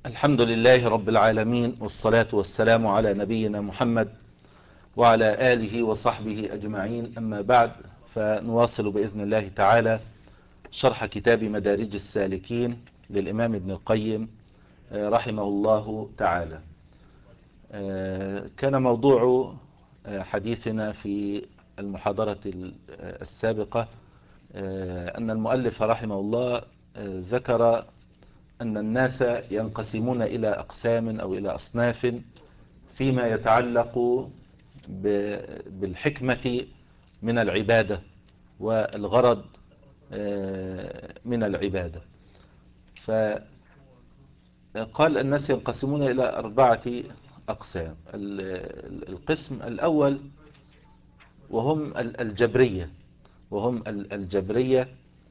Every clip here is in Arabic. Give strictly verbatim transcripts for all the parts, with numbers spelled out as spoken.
الحمد لله رب العالمين، والصلاة والسلام على نبينا محمد وعلى آله وصحبه أجمعين. أما بعد، فنواصل بإذن الله تعالى شرح كتاب مدارج السالكين للإمام ابن القيم رحمه الله تعالى. كان موضوع حديثنا في المحاضرة السابقة أن المؤلف رحمه الله ذكر أن الناس ينقسمون إلى أقسام أو إلى أصناف فيما يتعلق بالحكمة من العبادة والغرض من العبادة. فقال الناس ينقسمون إلى أربعة أقسام. القسم الأول وهم الجبرية وهم الجبرية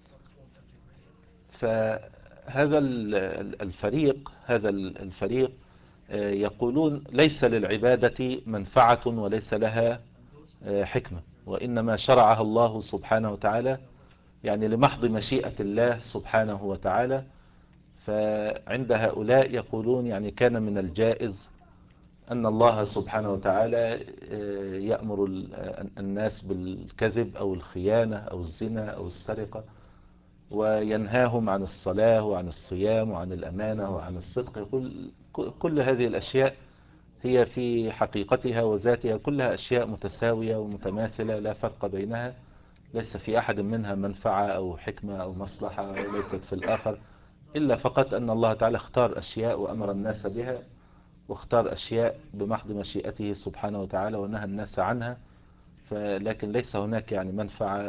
فهذا الفريق هذا الفريق يقولون ليس للعبادة منفعة وليس لها حكمة، وإنما شرعها الله سبحانه وتعالى يعني لمحض مشيئة الله سبحانه وتعالى. فعند هؤلاء يقولون يعني كان من الجائز أن الله سبحانه وتعالى يأمر الناس بالكذب أو الخيانة أو الزنا أو السرقة، وينهاهم عن الصلاة وعن الصيام وعن الأمانة وعن الصدق. يقول كل هذه الأشياء هي في حقيقتها وذاتها كلها أشياء متساوية ومتماثلة، لا فرق بينها، ليس في أحد منها منفعة أو حكمة أو مصلحة وليست في الآخر، إلا فقط أن الله تعالى اختار أشياء وأمر الناس بها، واختار أشياء بمحض مشيئته سبحانه وتعالى ونهى الناس عنها. فلكن ليس هناك يعني منفعة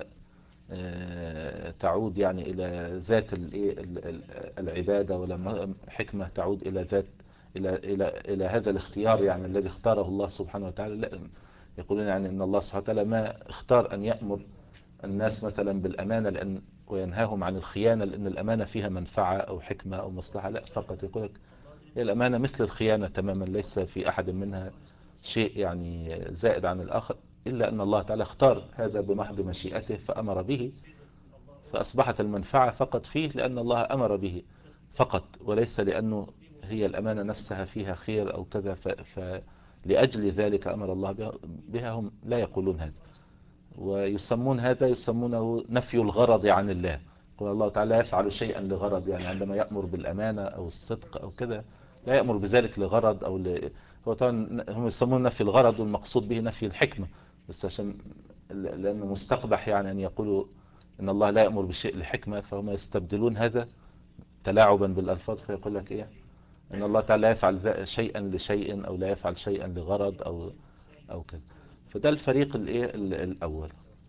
تعود يعني إلى ذات العبادة، ولا حكمة تعود إلى ذات إلى إلى إلى هذا الاختيار يعني الذي اختاره الله سبحانه وتعالى. لا، يقولون يعني إن الله سبحانه وتعالى ما اختار أن يأمر الناس مثلا بالأمانة لأن وينهاهم عن الخيانة لأن الأمانة فيها منفعة أو حكمة أو مصلحة، لا، فقط يقول لك هي الأمانة مثل الخيانة تماما، ليس في أحد منها شيء يعني زائد عن الآخر، إلا أن الله تعالى اختار هذا بمحض مشيئته فأمر به، فأصبحت المنفعة فقط فيه لأن الله أمر به فقط، وليس لأنه هي الأمانة نفسها فيها خير أو كذا، فلأجل ذلك أمر الله بها. هم لا يقولون هذا، ويسمون هذا يسمونه نفي الغرض عن الله. يقول الله تعالى يفعل شيئا لغرض، يعني عندما يأمر بالأمانة أو الصدق أو كذا لا يأمر بذلك لغرض أو ل... هو طبعا هم يسمون نفي الغرض والمقصود به نفي الحكمة، بس عشان لأنه مستقبح يعني أن يقولوا إن الله لا يأمر بشيء لحكمة، فهم يستبدلون هذا تلاعبا بالألفاظ، فيقول لك إيه إن الله تعالى يفعل شيئا لشيء أو لا يفعل شيئا لغرض أو أو كذا. فده الفريق الإيه الأول.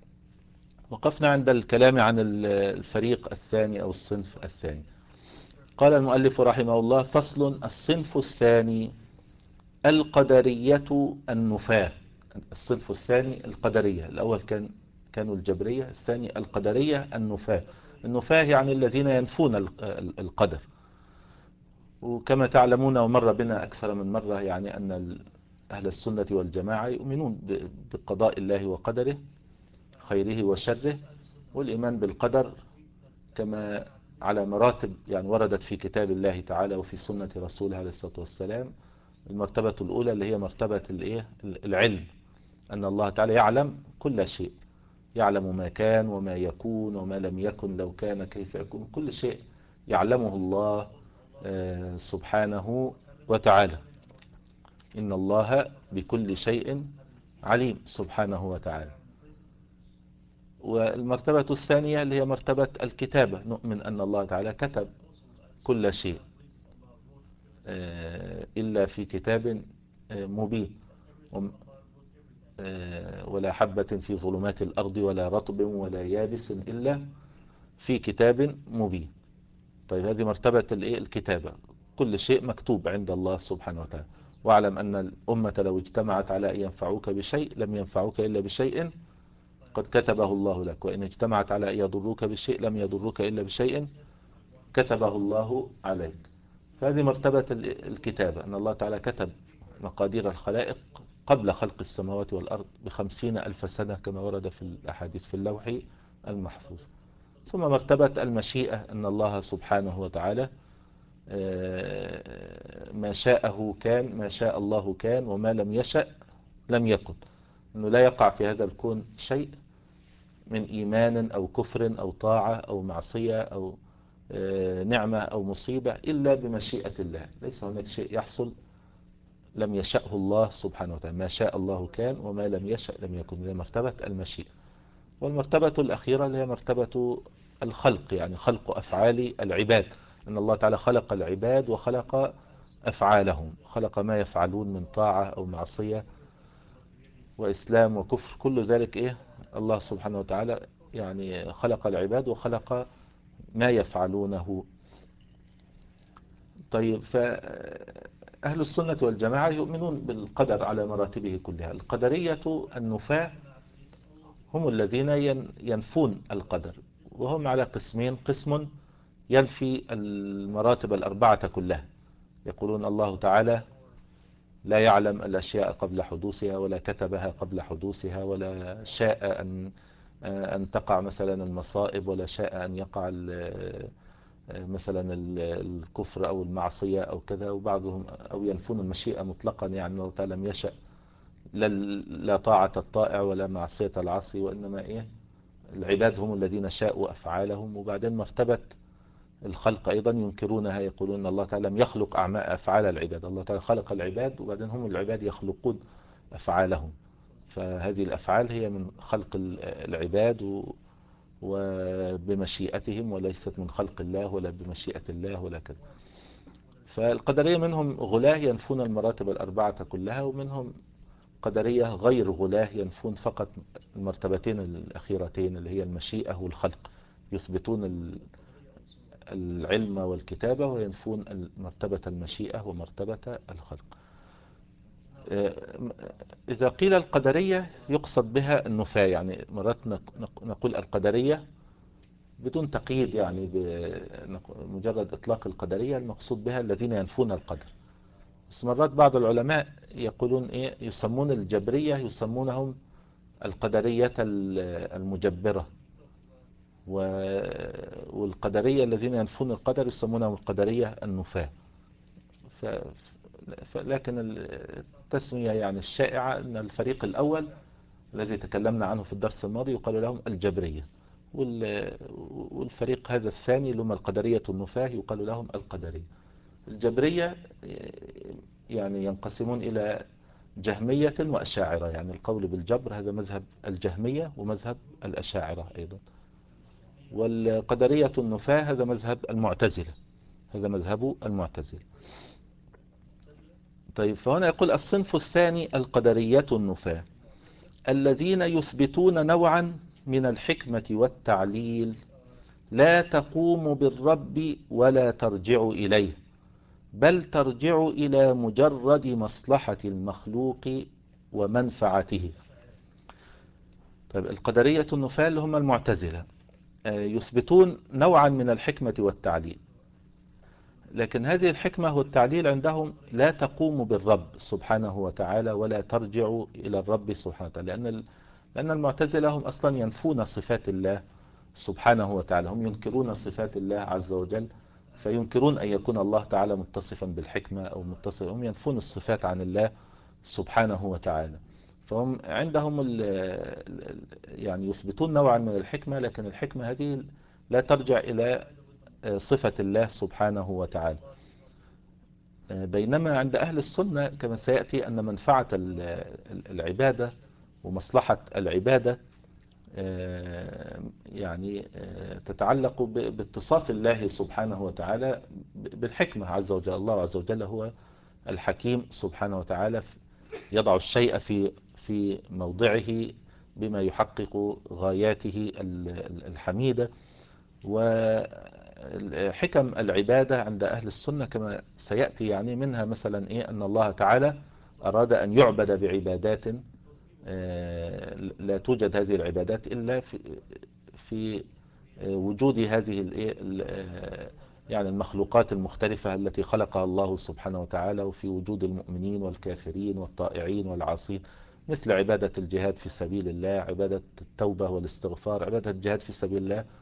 وقفنا عند الكلام عن الفريق الثاني أو الصنف الثاني. قال المؤلف رحمه الله: فصل: الصنف الثاني القدرية النفاة. الصنف الثاني القدرية، الأول كان كانوا الجبرية، الثاني القدرية النفاة. النفاة يعني الذين ينفون القدر. وكما تعلمون ومر بنا أكثر من مرة يعني أن أهل السنة والجماعة يؤمنون بقضاء الله وقدره خيره وشره، والإيمان بالقدر كما على مراتب يعني وردت في كتاب الله تعالى وفي سنة رسوله عليه الصلاة والسلام. المرتبة الأولى اللي هي مرتبة العلم، أن الله تعالى يعلم كل شيء، يعلم ما كان وما يكون وما لم يكن لو كان كيف يكون، كل شيء يعلمه الله سبحانه وتعالى. إن الله بكل شيء عليم سبحانه وتعالى. والمرتبة الثانية اللي هي مرتبة الكتابة، نؤمن أن الله تعالى كتب كل شيء إلا في كتاب مبين، ولا حبة في ظلمات الأرض ولا رطب ولا يابس إلا في كتاب مبين. طيب هذه مرتبة الكتابة، كل شيء مكتوب عند الله سبحانه وتعالى. واعلم أن الأمة لو اجتمعت على أن ينفعوك بشيء لم ينفعوك إلا بشيء قد كتبه الله لك، وإن اجتمعت على أن يضروك بشيء لم يضروك إلا بشيء كتبه الله عليك. فهذه مرتبة الكتابة، أن الله تعالى كتب مقادير الخلائق قبل خلق السماوات والأرض بخمسين ألف سنة كما ورد في الأحاديث في اللوح المحفوظ. ثم مرتبة المشيئة، أن الله سبحانه وتعالى ما شاءه كان، ما شاء الله كان، وما لم يشأ لم يكن. أنه لا يقع في هذا الكون شيء من إيمان أو كفر أو طاعة أو معصية أو نعمة أو مصيبة إلا بمشيئة الله. ليس هناك شيء يحصل لم يشأه الله سبحانه وتعالى. ما شاء الله كان وما لم يشأ لم يكن. هي مرتبة المشيئة. والمرتبة الأخيرة هي مرتبة الخلق، يعني خلق أفعال العباد. أن الله تعالى خلق العباد وخلق أفعالهم، خلق ما يفعلون من طاعة أو معصية وإسلام وكفر، كل ذلك إيه الله سبحانه وتعالى يعني خلق العباد وخلق ما يفعلونه. طيب، فأهل السنة والجماعة يؤمنون بالقدر على مراتبه كلها. القدرية النفاة هم الذين ينفون القدر، وهم على قسمين: قسم ينفي المراتب الأربعة كلها، يقولون الله تعالى لا يعلم الأشياء قبل حدوثها، ولا كتبها قبل حدوثها، ولا شاء أن أن تقع مثلا المصائب، ولا شاء أن يقع مثلا الكفر أو المعصية أو كذا. وبعضهم أو ينفون المشيئة مطلقا، يعني الله تعالى لم يشأ لا طاعة الطائع ولا معصية العاصي، وإنما إيه العباد هم الذين شاءوا أفعالهم. وبعدين مرتبة الخلق أيضا ينكرونها، يقولون أن الله تعالى لم يخلق أعمال أفعال العباد. الله تعالى خلق العباد وبعدين هم العباد يخلقون أفعالهم. فهذه الأفعال هي من خلق العباد وبمشيئتهم، وليست من خلق الله ولا بمشيئة الله ولا كذا. فالقدرية منهم غلاة ينفون المراتب الأربعة كلها، ومنهم قدرية غير غلاة ينفون فقط المرتبتين الأخيرتين اللي هي المشيئة والخلق. يثبتون العلم والكتابة وينفون مرتبة المشيئة ومرتبة الخلق. إذا قيل القدرية يقصد بها النفاة، يعني مرات نقول القدرية بدون تقييد، يعني بمجرد إطلاق القدرية المقصود بها الذين ينفون القدر. بس مرات بعض العلماء يقولون إيه، يسمون الجبرية يسمونهم القدرية المجبرة، والقدرية الذين ينفون القدر يسمونهم القدرية النفاة. ف... لكن التسمية يعني الشائعة أن الفريق الأول الذي تكلمنا عنه في الدرس الماضي يقال لهم الجبرية، والفريق هذا الثاني لما القدرية النفاة يقال لهم القدرية. الجبرية يعني ينقسمون إلى جهمية وأشاعرة، يعني القول بالجبر هذا مذهب الجهمية ومذهب الأشاعرة أيضا. والقدرية النفاة هذا مذهب المعتزلة، هذا مذهب المعتزلة. طيب، فهنا يقول الصنف الثاني القدرية النفاة الذين يثبتون نوعا من الحكمة والتعليل لا تقوم بالرب ولا ترجع إليه، بل ترجع إلى مجرد مصلحة المخلوق ومنفعته. طيب، القدرية النفاة اللي هم المعتزلة يثبتون نوعا من الحكمة والتعليل، لكن هذه الحكمة والتعليل عندهم لا تقوم بالرب سبحانه وتعالى ولا ترجع إلى الرب سبحانه وتعالى، لأن لأن المعتزلة هم أصلا ينفون صفات الله سبحانه وتعالى، هم ينكرون صفات الله عز وجل، فينكرون أن يكون الله تعالى متصفا بالحكمة أو متصفا، هم ينفون الصفات عن الله سبحانه وتعالى. فهم عندهم يعني يثبتون نوعا من الحكمة، لكن الحكمة هذه لا ترجع إلى صفة الله سبحانه وتعالى. بينما عند أهل السنة كما سيأتي أن منفعة العبادة ومصلحة العبادة يعني تتعلق باتصاف الله سبحانه وتعالى بالحكمة عز وجل. الله عز وجل هو الحكيم سبحانه وتعالى، يضع الشيء في في موضعه بما يحقق غاياته الحميدة. وحكم العبادة عند أهل السنة كما سيأتي يعني منها مثلا إيه أن الله تعالى أراد أن يعبد بعبادات لا توجد هذه العبادات إلا في في وجود هذه يعني المخلوقات المختلفة التي خلقها الله سبحانه وتعالى، وفي وجود المؤمنين والكافرين والطائعين والعاصين، مثل عبادة الجهاد في سبيل الله، عبادة التوبة والاستغفار، عبادة الجهاد في سبيل الله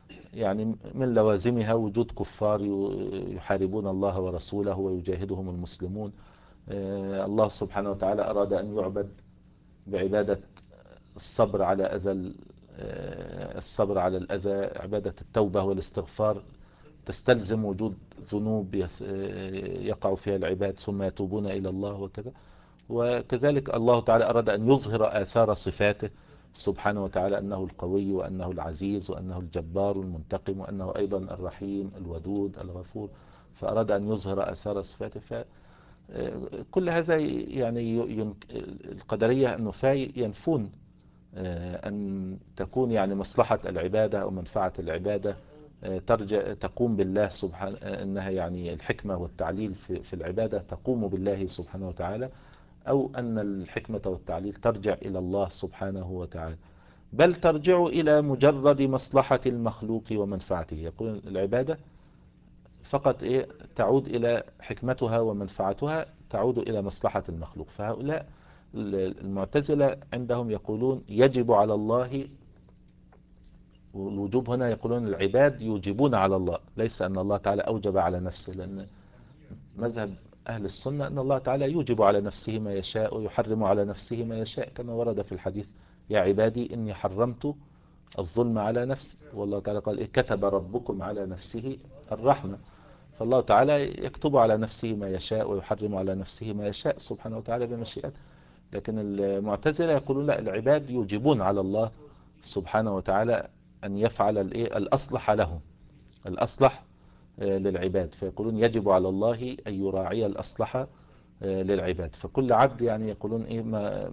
يعني من لوازمها وجود كفار يحاربون الله ورسوله ويجاهدهم المسلمون. الله سبحانه وتعالى أراد أن يعبد بعبادة الصبر على أذى الصبر على الأذى، عبادة التوبة والاستغفار تستلزم وجود ذنوب يقع فيها العباد ثم يتوبون إلى الله وكذا. وكذلك الله تعالى أراد أن يظهر آثار صفاته سبحانه وتعالى، أنه القوي وأنه العزيز وأنه الجبار المنتقم وأنه أيضا الرحيم الودود الغفور، فأراد أن يظهر آثار صفاته. فكل هذا يعني القدرية النفاي ينفون أن تكون يعني مصلحة العبادة أو منفعة العبادة ترجع تقوم بالله سبحانه، أنها يعني الحكمة والتعليل في في العبادة تقوم بالله سبحانه وتعالى، أو أن الحكمة والتعليل ترجع إلى الله سبحانه وتعالى، بل ترجع إلى مجرد مصلحة المخلوق ومنفعته. يقول العبادة فقط إيه تعود إلى حكمتها ومنفعتها، تعود إلى مصلحة المخلوق. فهؤلاء المعتزلة عندهم يقولون يجب على الله، والوجوب هنا يقولون العباد يوجبون على الله، ليس أن الله تعالى أوجب على نفسه، لأن مذهب أهل السنة أن الله تعالى يوجب على نفسه ما يشاء ويحرم على نفسه ما يشاء، كما ورد في الحديث يا عبادي إني حرمت الظلم على نفسي، والله تعالى قال إيه كتب ربكم على نفسه الرحمة. فالله تعالى يكتب على نفسه ما يشاء ويحرم على نفسه ما يشاء سبحانه وتعالى بمشيئته. لكن المعتزلة يقولون لا، العباد يوجبون على الله سبحانه وتعالى أن يفعل الأصلح له، الأصلح للعباد، فيقولون يجب على الله أن يراعي الأصلح للعباد. فكل عبد يعني يقولون إيه ما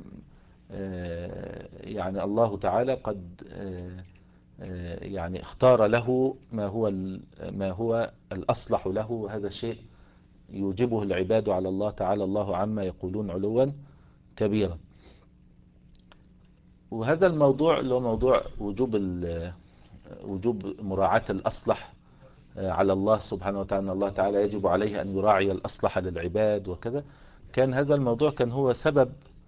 يعني الله تعالى قد يعني اختار له ما هو ما هو الأصلح له، وهذا شيء يوجبه العباد على الله تعالى الله عما يقولون علوا كبيرا. وهذا الموضوع اللي هو موضوع وجوب وجوب مراعاة الأصلح على الله سبحانه وتعالى، الله تعالى يجب عليه أن يراعي الأصلح للعباد وكذا، كان هذا الموضوع كان هو سبب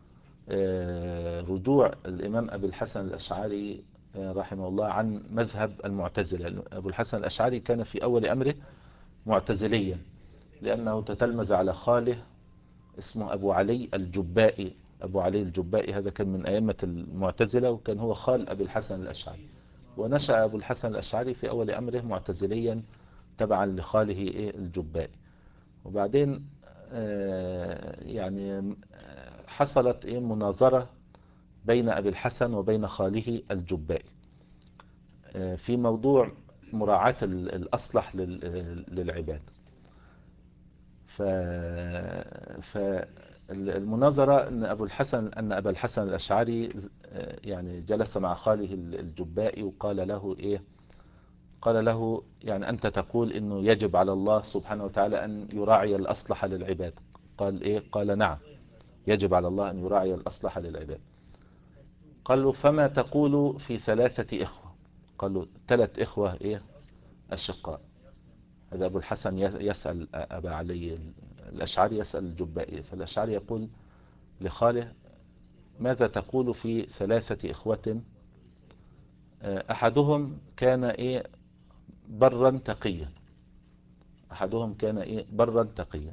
رجوع الإمام أبي الحسن الأشعري رحمه الله عن مذهب المعتزلة. أبو الحسن الأشعري كان في أول أمره معتزليا، لأنه تتلمذ على خاله اسمه أبو علي الجبائي. أبو علي الجبائي هذا كان من أئمة المعتزلة، وكان هو خال أبي الحسن الأشعري، ونشأ أبو الحسن الأشعري في أول أمره معتزليا تبعا لخاله الجبائي. وبعدين يعني حصلت مناظرة بين أبي الحسن وبين خاله الجبائي في موضوع مراعاة الأصلح للعباد. فالمناظرة أن أبو الحسن أن أبا الحسن الأشعري يعني جلس مع خاله الجبائي وقال له إيه قال له يعني أنت تقول إنه يجب على الله سبحانه وتعالى أن يراعي الأصلح للعباد. قال إيه قال نعم، يجب على الله أن يراعي الأصلح للعباد. قال له فما تقول في ثلاثة إخوة؟ قال له ثلاث إخوة إيه أشقاء. هذا أبو الحسن يسأل أبا علي الأشعري يسأل الجبائي، فالأشعري يقول لخاله ماذا تقول في ثلاثة إخوة أحدهم كان إيه برا تقيا، أحدهم كان إيه برا تقيا،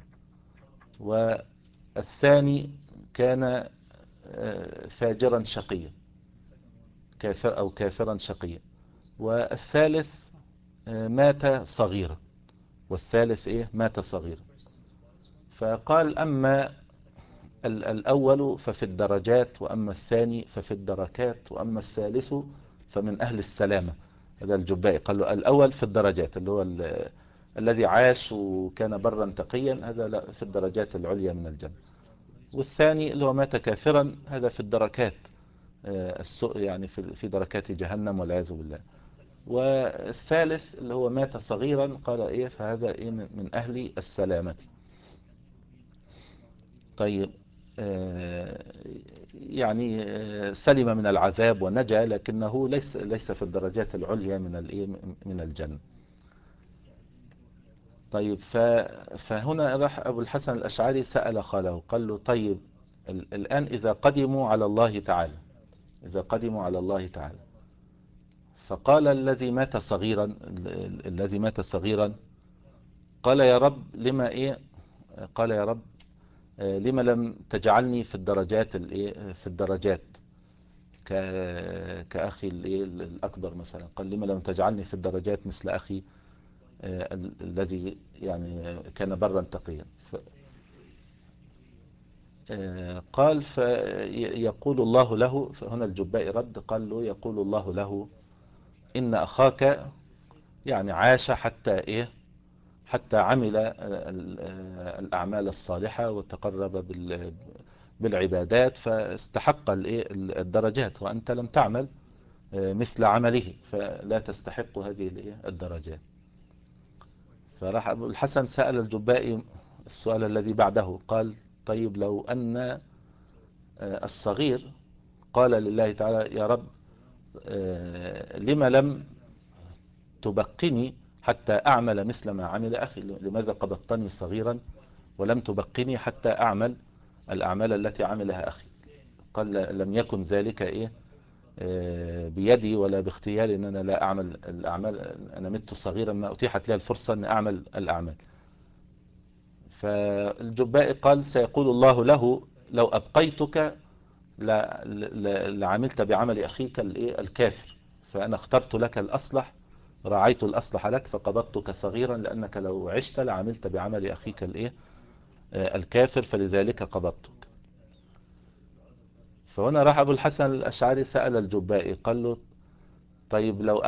والثاني كان فاجرا شقيا كافر أو كافرا شقيا، والثالث مات صغيرا، والثالث إيه مات صغيرا. فقال أما الأول ففي الدرجات، وأما الثاني ففي الدركات، وأما الثالث فمن أهل السلامة. هذا الجبائي قال له الأول في الدرجات اللي هو الذي عاش وكان برا تقيا، هذا في الدرجات العليا من الجنة، والثاني اللي هو مات كافرا هذا في الدركات السوء يعني في دركات جهنم والعياذ بالله، والثالث اللي هو مات صغيرا قال إيه فهذا إيه من أهل السلامة. طيب يعني سلم من العذاب ونجا، لكنه ليس ليس في الدرجات العليا من الايه من الجنة. طيب فهنا راح أبو الحسن الأشعري سأل خاله قال له طيب الآن إذا قدموا على الله تعالى إذا قدموا على الله تعالى فقال الذي مات صغيرا ال- ال- الذي مات صغيرا قال يا رب لما ايه قال يا رب آه، لما لم تجعلني في الدرجات الايه في الدرجات ك- كأخي الايه الأكبر مثلا. قال لما لم تجعلني في الدرجات مثل أخي آه، ال- الذي يعني كان برا تقيا. ف- آه، قال فيقول الله له، فهنا الجبائي رد قال له يقول الله له إن أخاك يعني عاش حتى إيه حتى عمل ال- ال- الأعمال الصالحة وتقرب بال- بالعبادات فاستحق الإيه الدرجات، وأنت لم تعمل آه، مثل عمله فلا تستحق هذه الإيه الدرجات. فراح أبو الحسن سأل الجبائي السؤال الذي بعده، قال طيب لو أن آه، الصغير قال لله تعالى يا رب آه، لما لم تبقني حتى أعمل مثل ما عمل أخي، لماذا قبضتني صغيرا ولم تبقني حتى أعمل الأعمال التي عملها أخي؟ قال لم يكن ذلك إيه آه، بيدي ولا باختياري ان انا لا اعمل الاعمال، انا مت صغيرا ما اتيحت لي الفرصة ان اعمل الاعمال. فالجبائي قال سيقول الله له لو ابقيتك ل- ل- لعملت بعمل اخيك الايه الكافر، فانا اخترت لك الاصلح، رعيت الاصلح لك فقبضتك صغيرا، لانك لو عشت لعملت بعمل اخيك الايه آه، الكافر، فلذلك قبضتك. فهنا راح ابو الحسن الاشعري سأل الجبائي قال له طيب لو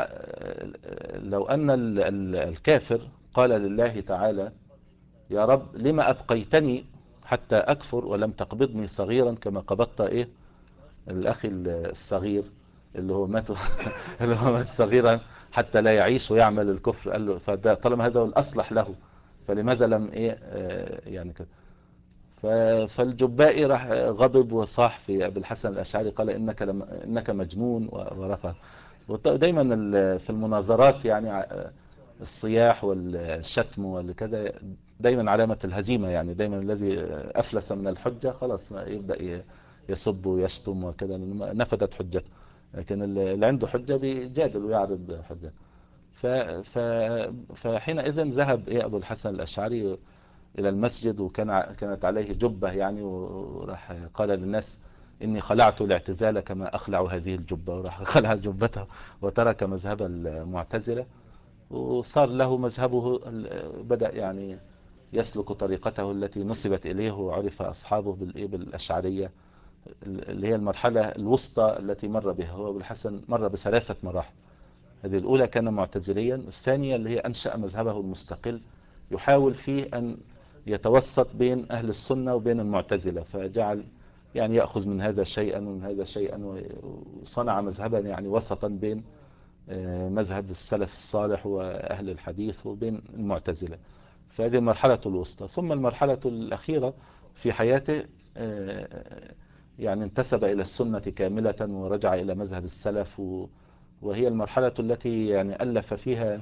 لو أن ال- ال- الكافر قال لله تعالى يا رب لما أبقيتني حتى أكفر ولم تقبضني صغيرا كما قبضت إيه الأخ الصغير اللي هو مات اللي هو مات صغيرا حتى لا يعيش ويعمل الكفر. قال له فده طالما هذا هو الأصلح له فلماذا لم إيه آه، يعني كده. ف- فالجبائي راح غضب وصاح في أبي الحسن الأشعري قال إنك لم إنك مجنون و- ورفض. ودايما ال- في المناظرات يعني ع- الصياح والشتم والكذا دايما علامة الهزيمة، يعني دايما الذي أفلس من الحجة خلاص يبدأ ي- يسب ويشتم وكذا لأنه نفدت حجته. لكن اللي عنده حجة بيجادل ويعرض حجة. ف ف فحينئذ ذهب إيه أبو الحسن الأشعري إلى المسجد، وكان ع- كانت عليه جبة يعني، وراح قال للناس إني خلعت الاعتزال كما أخلع هذه الجبة، وراح خلع جبته وترك مذهب المعتزلة وصار له مذهبه ال- بدأ يعني يسلك طريقته التي نسبت إليه وعرف أصحابه بالإيه بالأشعرية، اللي هي المرحلة الوسطى التي مر بها هو أبو الحسن. مر بثلاثة مراحل، هذه الأولى كان معتزليا، الثانية اللي هي أنشأ مذهبه المستقل يحاول فيه أن يتوسط بين أهل السنة وبين المعتزلة، فجعل يعني يأخذ من هذا شيئا ومن هذا شيئا، وصنع مذهبا يعني وسطا بين آه، مذهب السلف الصالح وأهل الحديث وبين المعتزلة. فهذه المرحلة الوسطى. ثم المرحلة الأخيرة في حياته آه، يعني انتسب إلى السنة كاملة ورجع إلى مذهب السلف، و- وهي المرحلة التي يعني ألف فيها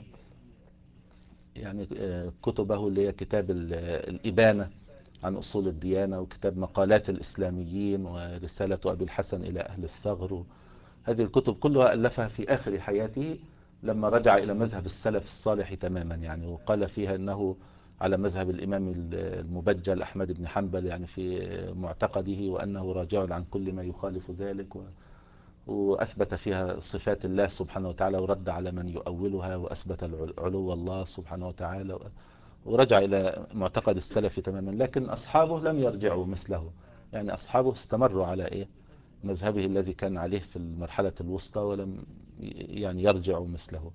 يعني آه، كتبه اللي هي كتاب ال- الإبانة عن أصول الديانة، وكتاب مقالات الإسلاميين، ورسالة أبي الحسن إلى أهل الثغر. هذه الكتب كلها ألفها في آخر حياته لما رجع إلى مذهب السلف الصالح تماما يعني، وقال فيها أنه على مذهب الإمام المبجل أحمد بن حنبل يعني في معتقده، وأنه راجع عن كل ما يخالف ذلك، و- وأثبت فيها صفات الله سبحانه وتعالى ورد على من يؤولها، وأثبت العل- علو الله سبحانه وتعالى، ورجع إلى معتقد السلف تماما. لكن أصحابه لم يرجعوا مثله، يعني أصحابه استمروا على إيه مذهبه الذي كان عليه في المرحلة الوسطى، ولم يعني يرجعوا مثله.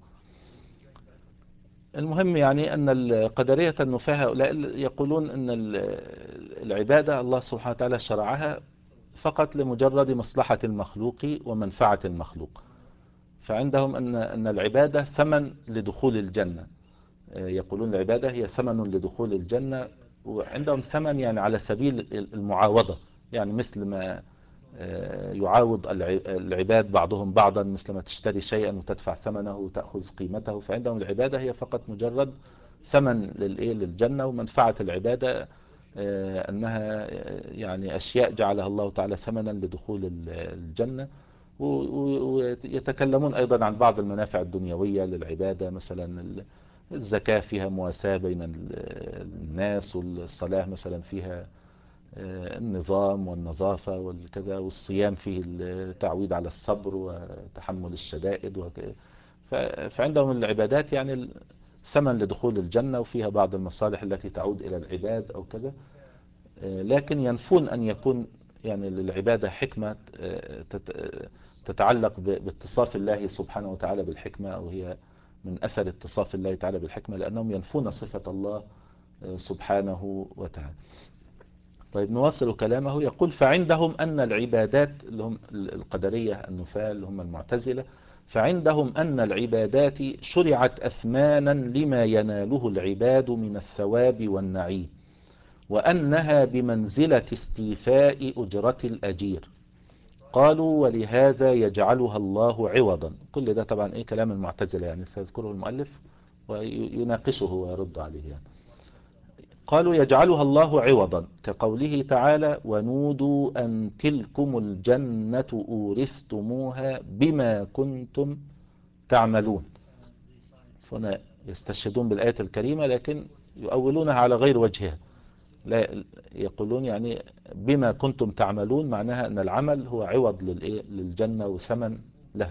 المهم يعني أن القدرية النفاة هؤلاء يقولون أن ال- العبادة الله سبحانه وتعالى شرعها فقط لمجرد مصلحة المخلوق ومنفعة المخلوق. فعندهم أن أن العبادة ثمن لدخول الجنة، يقولون العبادة هي ثمن لدخول الجنة، وعندهم ثمن يعني على سبيل المعاوضة، يعني مثل ما آه، يعاوض الع- العباد بعضهم بعضا، مثل ما تشتري شيئا وتدفع ثمنه وتأخذ قيمته. فعندهم العبادة هي فقط مجرد ثمن للإيه للجنة، ومنفعة العبادة آه، أنها آه، يعني أشياء جعلها الله تعالى ثمنا لدخول ال- الجنة. ويتكلمون أيضا عن بعض المنافع الدنيوية للعبادة، مثلا الزكاة فيها مواساة بين الناس، والصلاة مثلا فيها النظام والنظافة والكذا، والصيام فيه التعويد على الصبر وتحمل الشدائد وكذا. فعندهم العبادات يعني ثمن لدخول الجنة، وفيها بعض المصالح التي تعود إلى العباد أو كذا. لكن ينفون أن يكون يعني للعبادة حكمة تتعلق باتصاف الله سبحانه وتعالى بالحكمة، أو هي من أثر اتصاف الله تعالى بالحكمة، لأنهم ينفون صفة الله سبحانه وتعالى. طيب نواصل كلامه. يقول: فعندهم أن العبادات، اللي هم القدرية النفاة اللي هم المعتزلة، فعندهم أن العبادات شرعت أثمانا لما يناله العباد من الثواب والنعيم، وأنها بمنزلة استيفاء أجرة الأجير. قالوا: ولهذا يجعلها الله عوضا. كل ده طبعا ايه كلام المعتزلة، يعني سيذكره المؤلف ويناقشه ويرد عليه يعني. قالوا: يجعلها الله عوضا كقوله تعالى: ونودوا أن تلكم الجنة أورثتموها بما كنتم تعملون. فهنا يستشهدون بالآية الكريمة، لكن يؤولونها على غير وجهها. لا يقولون يعني بما كنتم تعملون، معناها أن العمل هو عوض للجنة وثمن لها.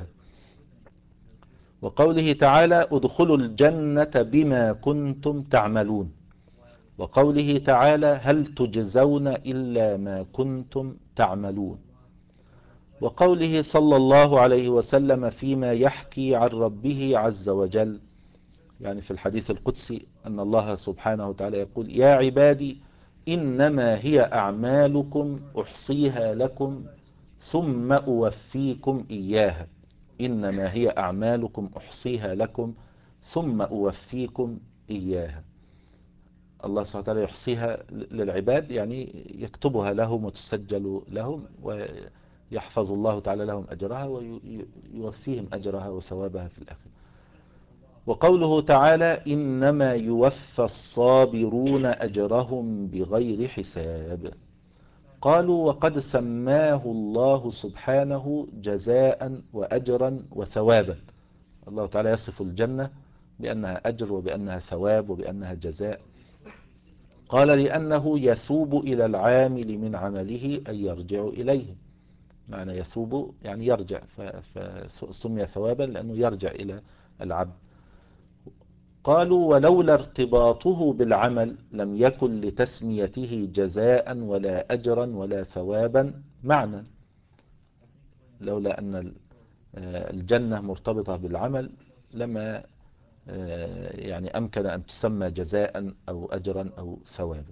وقوله تعالى: ادخلوا الجنة بما كنتم تعملون. وقوله تعالى: هل تجزون إلا ما كنتم تعملون. وقوله صلى الله عليه وسلم فيما يحكي عن ربه عز وجل، يعني في الحديث القدسي، أن الله سبحانه وتعالى يقول: يا عبادي إنما هي أعمالكم أحصيها لكم ثم أوفيكم إياها. إنما هي أعمالكم أحصيها لكم ثم أوفيكم إياها. الله سبحانه وتعالى يحصيها للعباد، يعني يكتبها لهم وتسجل لهم، ويحفظ الله تعالى لهم أجرها ويوفيهم أجرها وثوابها في الآخرة. وقوله تعالى: إنما يوفى الصابرون أجرهم بغير حساب. قالوا: وقد سماه الله سبحانه جزاء وأجرا وثوابا. الله تعالى يصف الجنة بأنها أجر وبأنها ثواب وبأنها جزاء. قال: لأنه يثوب إلى العامل من عمله أن يرجع إليه. معنى يثوب يعني يرجع، فسمي ثوابا لأنه يرجع إلى العبد. قالوا: ولولا ارتباطه بالعمل لم يكن لتسميته جزاء ولا أجرا ولا ثوابا معنى. لولا أن الجنة مرتبطة بالعمل لما يعني أمكن أن تسمى جزاء أو أجرا أو ثوابا.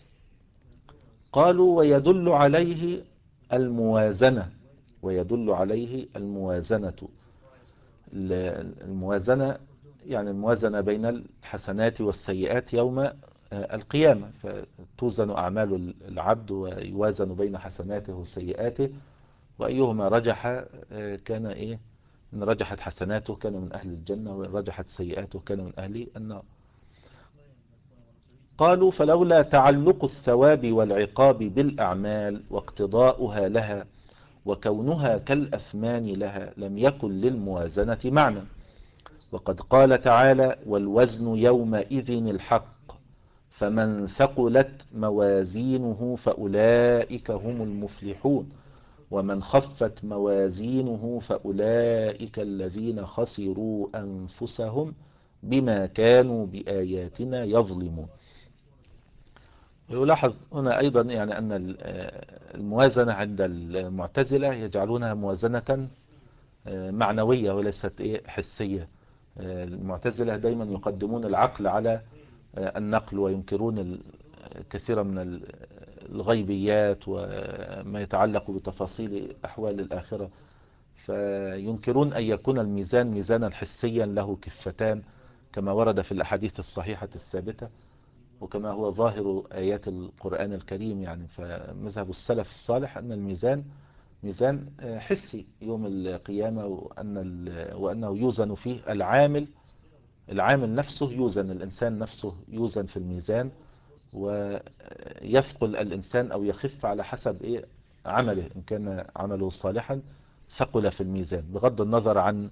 قالوا: ويدل عليه الموازنة. ويدل عليه الموازنة. الموازنة يعني الموازنة بين الحسنات والسيئات يوم القيامة، فتوزن أعمال العبد ويوازن بين حسناته وسيئاته، وأيهما رجح كان إيه، إن رجحت حسناته كان من أهل الجنة، وإن رجحت سيئاته كان من أهل النار. قالوا: فلولا تعلق الثواب والعقاب بالأعمال واقتضاؤها لها وكونها كالأثمان لها لم يكن للموازنة معنى. وقد قال تعالى: والوزن يومئذ الحق فمن ثقلت موازينه فأولئك هم المفلحون ومن خفت موازينه فأولئك الذين خسروا أنفسهم بما كانوا بآياتنا يظلمون. يلاحظ هنا أيضا يعني أن الموازنة عند المعتزلة يجعلونها موازنة معنوية وليست حسية. المعتزلة دايما يقدمون العقل على النقل، وينكرون كثيرا من الغيبيات وما يتعلق بتفاصيل أحوال الآخرة، فينكرون أن يكون الميزان ميزانا حسيا له كفتان كما ورد في الأحاديث الصحيحة الثابتة، وكما هو ظاهر آيات القرآن الكريم. يعني فمذهب السلف الصالح أن الميزان ميزان حسي يوم القيامة، وأن وأنه يوزن فيه العامل العامل نفسه، يوزن الإنسان نفسه يوزن في الميزان، ويثقل الإنسان أو يخف على حسب إيه عمله. إن كان عمله صالحا ثقل في الميزان، بغض النظر عن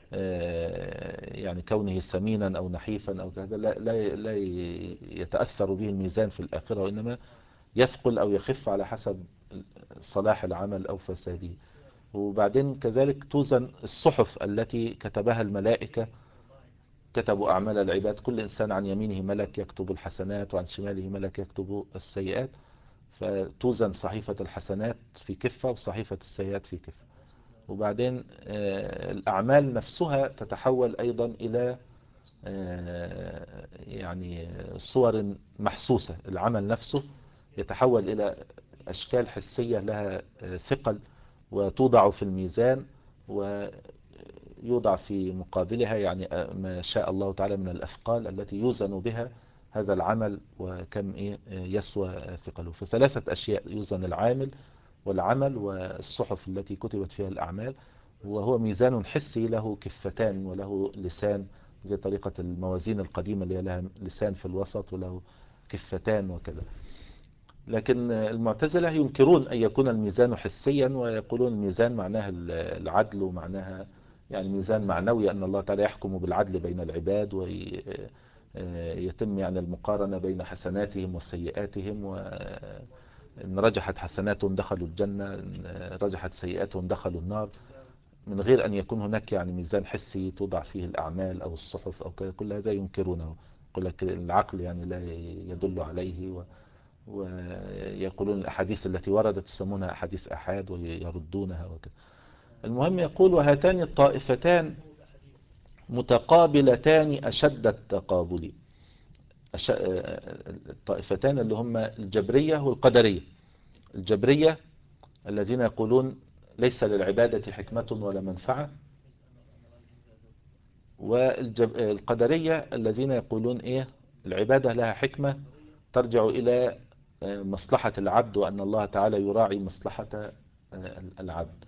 يعني كونه سمينا أو نحيفا أو كذا، لا, لا, لا يتأثر به الميزان في الآخرة، وإنما يثقل أو يخف على حسب صلاح العمل أو فساده. وبعدين كذلك توزن الصحف التي كتبها الملائكة، كتبوا أعمال العباد، كل إنسان عن يمينه ملك يكتب الحسنات وعن شماله ملك يكتب السيئات، فتوزن صحيفة الحسنات في كفة وصحيفة السيئات في كفة. وبعدين الأعمال نفسها تتحول أيضا إلى يعني صور محسوسة، العمل نفسه يتحول إلى أشكال حسية لها ثقل، وتوضع في الميزان ويوضع في مقابلها يعني ما شاء الله تعالى من الأثقال التي يوزن بها هذا العمل وكم إيه يسوى ثقله. فثلاثة أشياء: يوزن العامل والعمل والصحف التي كتبت فيها الأعمال، وهو ميزان حسي له كفتان وله لسان، زي طريقة الموازين القديمة اللي لها لسان في الوسط وله كفتان وكذا. لكن المعتزلة ينكرون أن يكون الميزان حسيا، ويقولون الميزان معناها العدل، ومعناها يعني ميزان معنوي، أن الله تعالى يحكم بالعدل بين العباد، ويتم يعني المقارنة بين حسناتهم وسيئاتهم، وإن رجحت حسناتهم دخلوا الجنة، إن رجحت سيئاتهم دخلوا النار، من غير أن يكون هناك يعني ميزان حسي توضع فيه الأعمال أو الصحف أو كذا. كل هذا ينكرونه، يقول لك العقل يعني لا يدل عليه، و ويقولون الأحاديث التي وردت يسمونها أحاديث أحاد ويردونها وكذا. المهم يقول: وهاتان الطائفتان متقابلتان أشد التقابل. أش... الطائفتان اللي هم الجبرية والقدرية. الجبرية الذين يقولون ليس للعبادة حكمة ولا منفعة، والقدرية الذين يقولون إيه؟ العبادة لها حكمة ترجع إلى مصلحة العبد، وأن الله تعالى يراعي مصلحة العبد،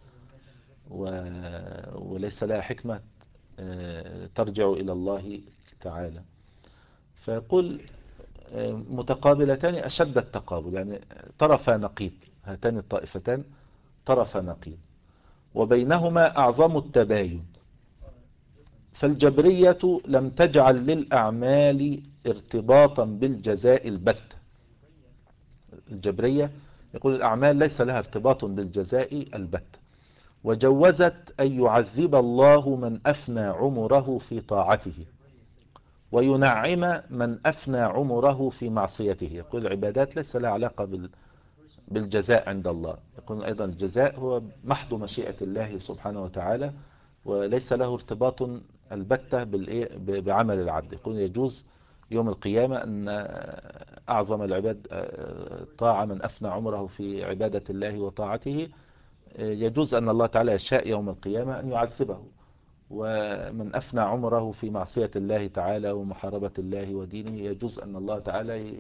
وليس لها حكمة ترجع إلى الله تعالى. فيقول متقابلتان أشد التقابل، يعني طرف نقيض، هاتان الطائفتان طرف نقيض، وبينهما أعظم التباين. فالجبرية لم تجعل للأعمال ارتباطا بالجزاء البتة. الجبرية يقول الأعمال ليس لها ارتباط بالجزاء البتة، وجوزت أن يعذب الله من أفنى عمره في طاعته، وينعم من أفنى عمره في معصيته. يقول العبادات ليس لها علاقة بالجزاء عند الله. يقول أيضا الجزاء هو محض مشيئة الله سبحانه وتعالى، وليس له ارتباط البتة بعمل العبد. يقول يجوز يوم القيامة أن أعظم العباد طاعة من أفنى عمره في عبادة الله وطاعته، يجوز أن الله تعالى يشاء يوم القيامة أن يعذبه. ومن أفنى عمره في معصية الله تعالى ومحاربة الله ودينه، يجوز أن الله تعالى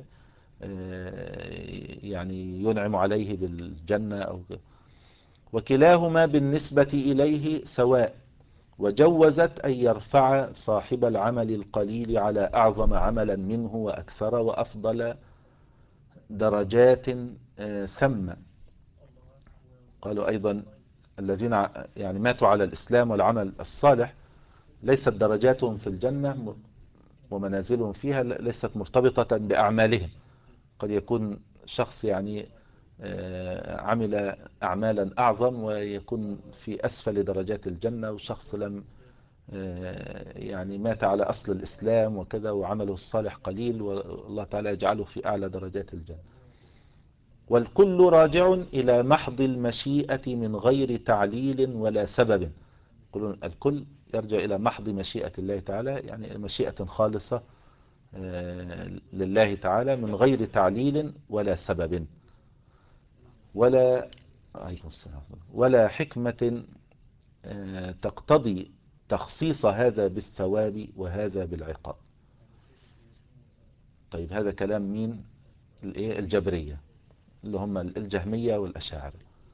يعني ينعم عليه بالجنة أو. وكلاهما بالنسبة إليه سواء، وجوزت أن يرفع صاحب العمل القليل على أعظم عملا منه وأكثر وأفضل درجات ثم. قالوا أيضا الذين يعني ماتوا على الإسلام والعمل الصالح ليست درجاتهم في الجنة ومنازلهم فيها ليست مرتبطة بأعمالهم. قد يكون شخص يعني عمل أعمالا أعظم ويكون في أسفل درجات الجنة، وشخص لم يعني مات على أصل الإسلام وكذا وعمله الصالح قليل، والله تعالى يجعله في أعلى درجات الجنة. والكل راجع إلى محض المشيئة من غير تعليل ولا سبب. يقولون الكل يرجع إلى محض مشيئة الله تعالى، يعني مشيئة خالصة لله تعالى من غير تعليل ولا سبب ولا ولا حكمة تقتضي تخصيص هذا بالثواب وهذا بالعقاب. طيب هذا كلام مين؟ الجبرية اللي هم الجهمية والأشاعرة.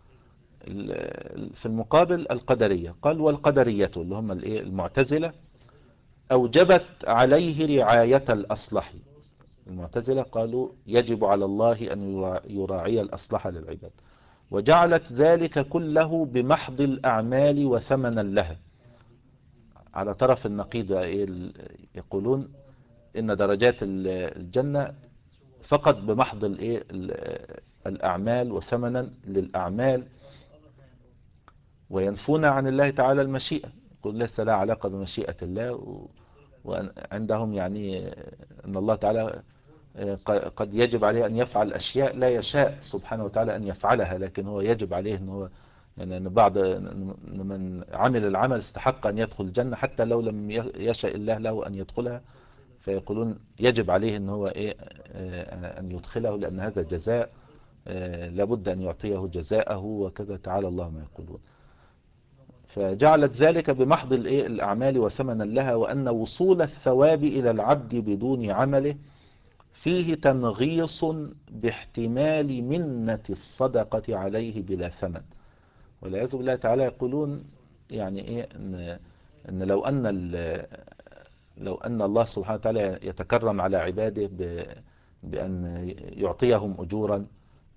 في المقابل القدرية قال: والقدرية اللي هم المعتزلة أوجبت عليه رعاية الأصلح. المعتزلة قالوا يجب على الله أن يراعي الأصلح للعباد، وجعلت ذلك كله بمحض الأعمال وثمنا لها. على طرف النقيض يقولون إن درجات الجنة فقط بمحض الأعمال وثمنا للأعمال، وينفون عن الله تعالى المشيئة، يقول ليس لها علاقة بمشيئة الله. وعندهم يعني أن الله تعالى قد يجب عليه أن يفعل أشياء لا يشاء سبحانه وتعالى أن يفعلها، لكن هو يجب عليه أن هو يعني أن بعض من عمل العمل استحق أن يدخل الجنة حتى لو لم يشاء الله له أن يدخلها، فيقولون يجب عليه أن هو إيه أن يدخله، لأن هذا جزاء لابد أن يعطيه جزاءه وكذا، تعالى الله ما يقولون. فجعلت ذلك بمحض الأعمال وثمنا لها، وأن وصول الثواب إلى العبد بدون عمله فيه تنغيص باحتمال منة الصدقة عليه بلا ثمن. والعياذ بالله تعالى يقولون يعني إيه إن, إن لو أن لو أن الله سبحانه وتعالى يتكرم على عباده بأن يعطيهم أجورا،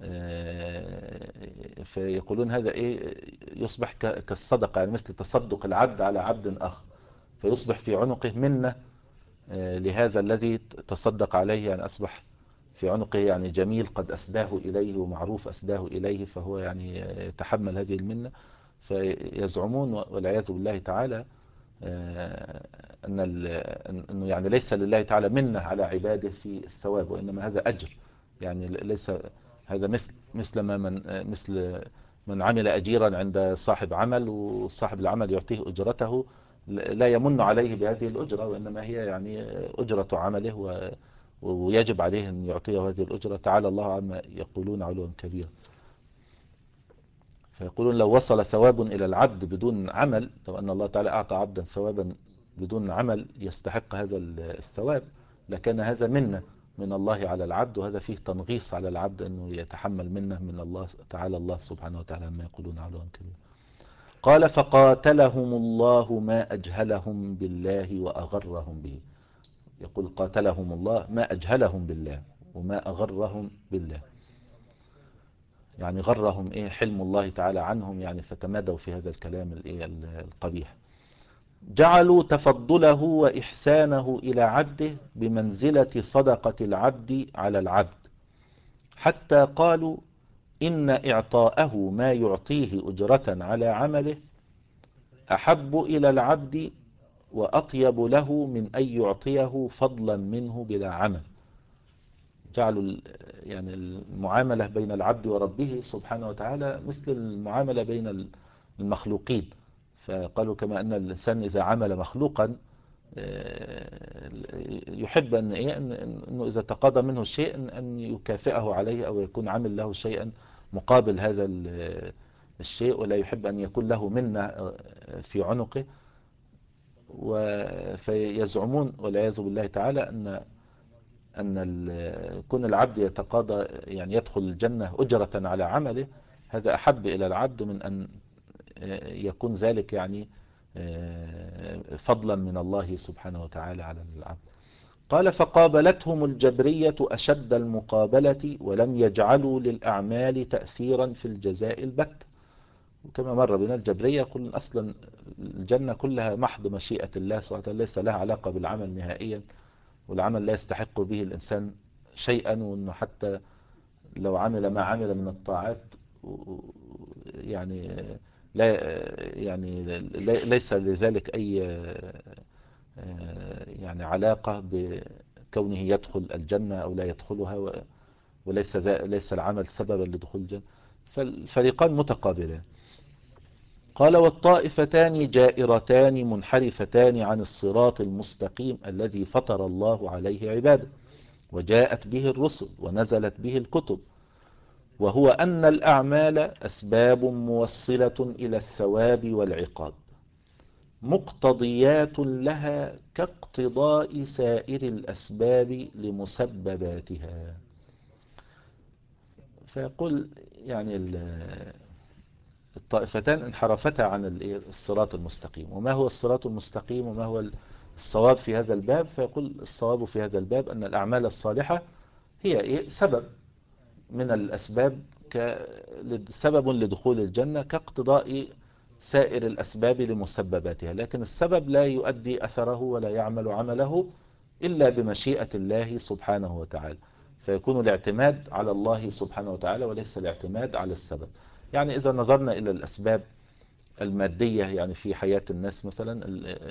فيقولون هذا إيه يصبح كالصدقة، يعني مثل تصدق العبد على عبد آخر، فيصبح في عنقه منة لهذا الذي تصدق عليه، يعني أصبح في عنقه يعني جميل قد أسداه إليه ومعروف أسداه إليه، فهو يعني يتحمل هذه المنة. فيزعمون والعياذ بالله تعالى أن أنه يعني ليس لله تعالى منة على عباده في الثواب، وإنما هذا أجر، يعني ليس هذا مثل مثل ما من مثل من عمل أجيرا عند صاحب عمل، وصاحب العمل يعطيه أجرته، لا يمن عليه بهذه الأجرة، وإنما هي يعني أجرة عمله، ويجب عليه أن يعطيه هذه الأجرة. تعالى الله عما يقولون علوا كبيرا. فيقولون لو وصل ثواب إلى العبد بدون عمل، لو أن الله تعالى أعطى عبدا ثوابا بدون عمل يستحق هذا الثواب، لكان هذا منة من الله على العبد، وهذا فيه تنغيص على العبد أنه يتحمل منة من الله تعالى الله سبحانه وتعالى ما يقولون علوا كبيرا. قال فقاتلهم الله ما أجهلهم بالله وأغرهم به. يقول قاتلهم الله ما أجهلهم بالله وما أغرهم بالله، يعني غرهم إيه حلم الله تعالى عنهم، يعني فتمادوا في هذا الكلام الإيه القبيح. جعلوا تفضله وإحسانه إلى عبده بمنزلة صدقة العبد على العبد، حتى قالوا إن إعطاءه ما يعطيه أجرة على عمله أحب إلى العبد وأطيب له من أن يعطيه فضلا منه بلا عمل. جعلوا يعني المعاملة بين العبد وربه سبحانه وتعالى مثل المعاملة بين المخلوقين، فقالوا كما أن الإنسان إذا عمل مخلوقا يحب أن إيه أنه إذا تقاضى منه شيء أن يكافئه عليه، أو يكون عامل له شيئا مقابل هذا الشيء، ولا يحب أن يكون له منة في عنقه. فيزعمون والعياذ بالله تعالى أن أن كون العبد يتقاضى يعني يدخل الجنة أجرة على عمله، هذا أحب إلى العبد من أن يكون ذلك يعني فضلا من الله سبحانه وتعالى على العبد. قال فقابلتهم الجبرية أشد المقابلة ولم يجعلوا للأعمال تأثيرا في الجزاء البت. وكما مر بنا الجبرية يقول أصلا الجنة كلها محض مشيئة الله سبحانه وتعالى، ليس لها علاقة بالعمل نهائيا، والعمل لا يستحق به الإنسان شيئا، وأنه حتى لو عمل ما عمل من الطاعات يعني لا يعني ليس لذلك أي يعني علاقة بكونه يدخل الجنة أو لا يدخلها، وليس ليس العمل سببا لدخول الجنة. فالفريقان متقابلان. قال والطائفتان جائرتان منحرفتان عن الصراط المستقيم الذي فطر الله عليه عباده، وجاءت به الرسل ونزلت به الكتب، وهو أن الأعمال أسباب موصلة إلى الثواب والعقاب مقتضيات لها كاقتضاء سائر الأسباب لمسبباتها. فيقول يعني الطائفتان انحرفتا عن الصراط المستقيم. وما هو الصراط المستقيم وما هو الصواب في هذا الباب؟ فيقول الصواب في هذا الباب أن الأعمال الصالحة هي سبب من الأسباب ك... سبب لدخول الجنة كاقتضاء سائر الأسباب لمسبباتها، لكن السبب لا يؤدي أثره ولا يعمل عمله إلا بمشيئة الله سبحانه وتعالى، فيكون الاعتماد على الله سبحانه وتعالى وليس الاعتماد على السبب. يعني إذا نظرنا إلى الأسباب المادية يعني في حياة الناس، مثلا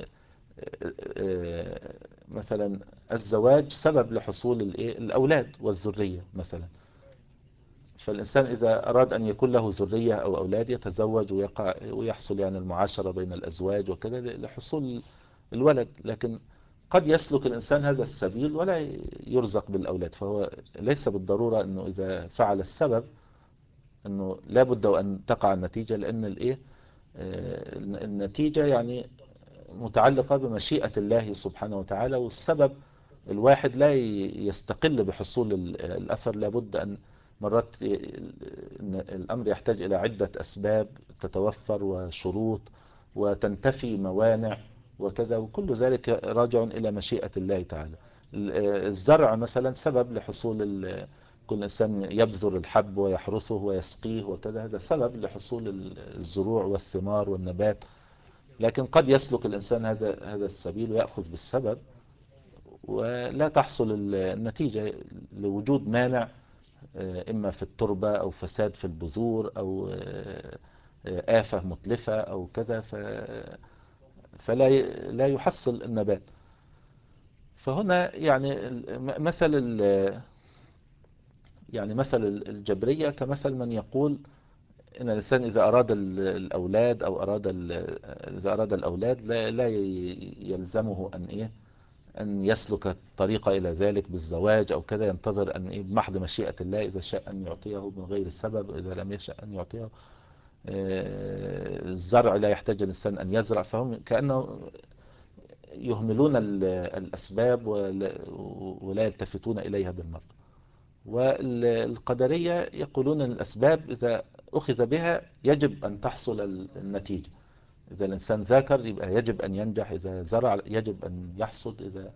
مثلا الزواج سبب لحصول الأولاد والذرية مثلا، فالإنسان إذا أراد أن يكون له ذرية أو أولاد يتزوج ويقع ويحصل يعني المعاشرة بين الأزواج وكذا لحصول الولد، لكن قد يسلك الإنسان هذا السبيل ولا يرزق بالأولاد، فهو ليس بالضرورة أنه إذا فعل السبب أنه لابد وأن تقع النتيجة، لأن الإيه النتيجة يعني متعلقة بمشيئة الله سبحانه وتعالى، والسبب الواحد لا يستقل بحصول الأثر، لابد أن مرات الأمر يحتاج إلى عدة أسباب تتوفر وشروط وتنتفي موانع وكذا، وكل ذلك راجع إلى مشيئة الله تعالى. الزرع مثلا سبب لحصول كل إنسان يبذر الحب ويحرثه ويسقيه وكذا، هذا سبب لحصول الزروع والثمار والنبات، لكن قد يسلك الإنسان هذا هذا السبيل ويأخذ بالسبب ولا تحصل النتيجة لوجود مانع، إما في التربة أو فساد في البذور أو آفة متلفة أو كذا، فلا لا يحصل النبات. فهنا يعني مثل يعني مثل الجبرية كمثل من يقول إن الإنسان إذا أراد الأولاد أو أراد إذا أراد الأولاد لا, لا يلزمه أن إيه أن يسلك الطريقة إلى ذلك بالزواج أو كذا، ينتظر أن إيه بمحض مشيئة الله، إذا شاء أن يعطيه من غير السبب، إذا لم يشاء أن يعطيه. الزرع لا يحتاج الإنسان أن يزرع، فهم كأنه يهملون الأسباب ولا يلتفتون إليها بالمرة. والقدرية يقولون أن الأسباب إذا أخذ بها يجب أن تحصل النتيجة، إذا الإنسان ذاكر يبقى يجب أن ينجح، إذا زرع يجب أن يحصد، إذا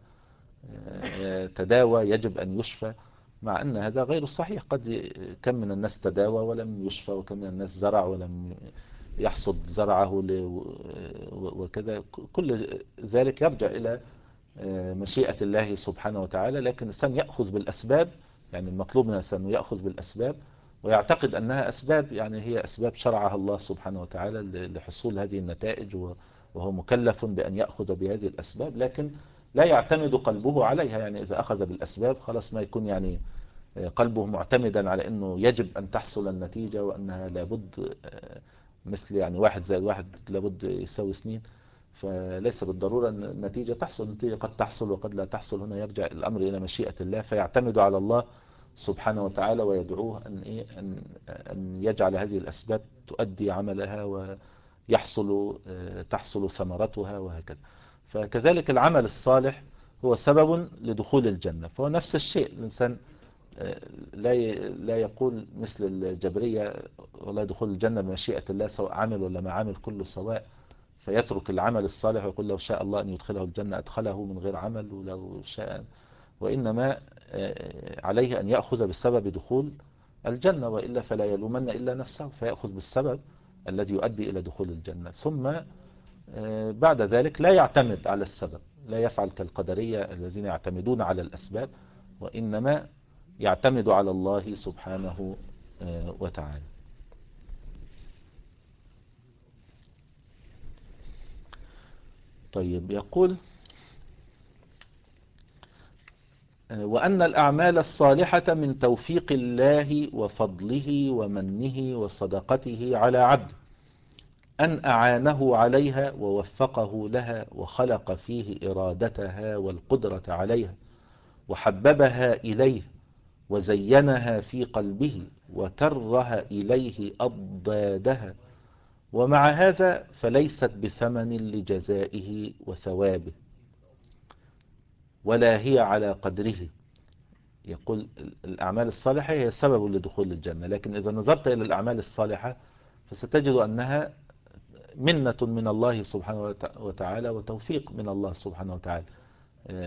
تداوى يجب أن يشفى، مع أن هذا غير صحيح. قد كم من الناس تداوى ولم يشفى، وكم من الناس زرع ولم يحصد زرعه وكذا، كل ذلك يرجع إلى مشيئة الله سبحانه وتعالى، لكن الإنسان يأخذ بالأسباب، يعني المطلوب من الإنسان يأخذ بالأسباب ويعتقد أنها أسباب، يعني هي أسباب شرعها الله سبحانه وتعالى لحصول هذه النتائج، وهو مكلف بأن يأخذ بهذه الأسباب، لكن لا يعتمد قلبه عليها. يعني إذا أخذ بالأسباب خلاص ما يكون يعني قلبه معتمدا على أنه يجب أن تحصل النتيجة وأنها لابد، مثل يعني واحد زائد واحد لابد يساوي اثنين، فليس بالضرورة أن النتيجة تحصل، النتيجة قد تحصل وقد لا تحصل. هنا يرجع الأمر إلى مشيئة الله، فيعتمد على الله سبحانه وتعالى ويدعوه أن, إيه أن, أن يجعل هذه الأسباب تؤدي عملها ويحصل تحصل ثمرتها وهكذا. فكذلك العمل الصالح هو سبب لدخول الجنة، فهو نفس الشيء. الإنسان لا لا يقول مثل الجبرية والله دخول الجنة بمشيئة الله سواء عمل ولا ما عمل كله سواء، فيترك العمل الصالح ويقول لو شاء الله أن يدخله الجنة أدخله من غير عمل ولو شاء، وإنما عليه أن يأخذ بالسبب دخول الجنة، وإلا فلا يلومن إلا نفسه، فيأخذ بالسبب الذي يؤدي إلى دخول الجنة، ثم بعد ذلك لا يعتمد على السبب، لا يفعل كالقدرية الذين يعتمدون على الأسباب، وإنما يعتمد على الله سبحانه وتعالى. طيب، يقول وأن الأعمال الصالحة من توفيق الله وفضله ومنه وصدقته على عبده، أن أعانه عليها ووفقه لها وخلق فيه إرادتها والقدرة عليها وحببها إليه وزينها في قلبه وكره إليه أضدادها، ومع هذا فليست بثمن لجزائه وثوابه ولا هي على قدره. يقول الأعمال الصالحة هي سبب لدخول الجنة، لكن إذا نظرت إلى الأعمال الصالحة فستجد أنها منة من الله سبحانه وتعالى وتوفيق من الله سبحانه وتعالى.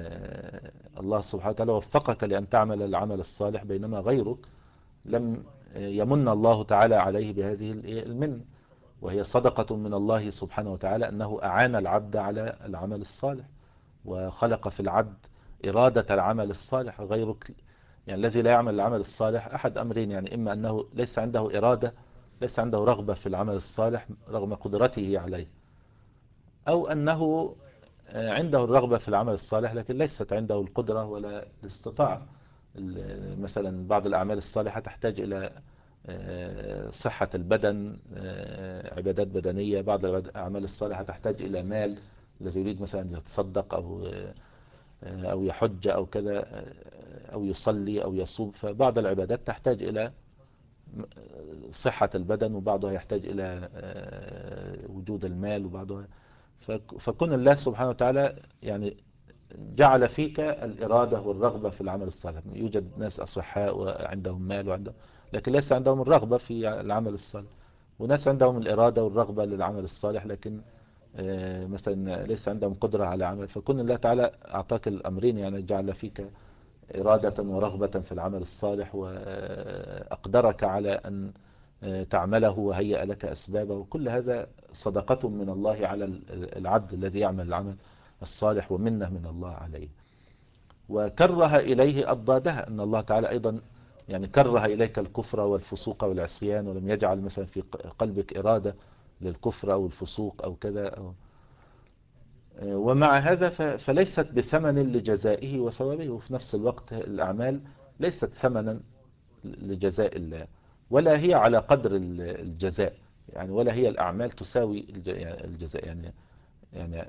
الله سبحانه وتعالى وفقك لأن تعمل العمل الصالح، بينما غيرك لم يمن الله تعالى عليه بهذه المنة، وهي صدقة من الله سبحانه وتعالى أنه أعان العبد على العمل الصالح، وخلق في العبد إرادة العمل الصالح. غير يعني الذي لا يعمل العمل الصالح أحد أمرين، يعني إما أنه ليس عنده إرادة، ليس عنده رغبة في العمل الصالح رغم قدرته عليه، أو أنه عنده الرغبة في العمل الصالح لكن ليست عنده القدرة ولا الاستطاعة. مثلا بعض الأعمال الصالحة تحتاج إلى صحة البدن، عبادات بدنية. بعض الأعمال الصالحة تحتاج إلى مال، الذي يريد مثلا يتصدق أو أو يحج أو كذا أو يصلي أو يصوم. فبعض العبادات تحتاج إلى صحة البدن، وبعضها يحتاج إلى وجود المال، وبعضها. فكون الله سبحانه وتعالى يعني جعل فيك الإرادة والرغبة في العمل الصالح. يوجد ناس أصحاء وعندهم مال وعندهم، لكن ليس عندهم الرغبة في العمل الصالح، وناس عندهم الإرادة والرغبة للعمل الصالح لكن مثلا ليس عندهم قدرة على عمل. فكون الله تعالى أعطاك الأمرين، يعني جعل فيك إرادة ورغبة في العمل الصالح، وأقدرك على أن تعمله وهيأ لك أسبابه، وكل هذا صدقة من الله على العبد الذي يعمل العمل الصالح، ومنه من الله عليه. وكره إليه أضدادها، أن الله تعالى أيضا يعني كره إليك الكفر والفسوق والعصيان، ولم يجعل مثلا في قلبك إرادة للكفر أو الفسوق أو كذا أو. ومع هذا فليست بثمن لجزائه وثوابه، وفي نفس الوقت الأعمال ليست ثمنا لجزاء الله، ولا هي على قدر الجزاء، يعني ولا هي الأعمال تساوي الجزاء. يعني يعني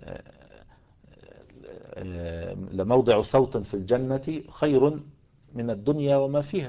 لموضع صوت في الجنة خير من الدنيا وما فيها.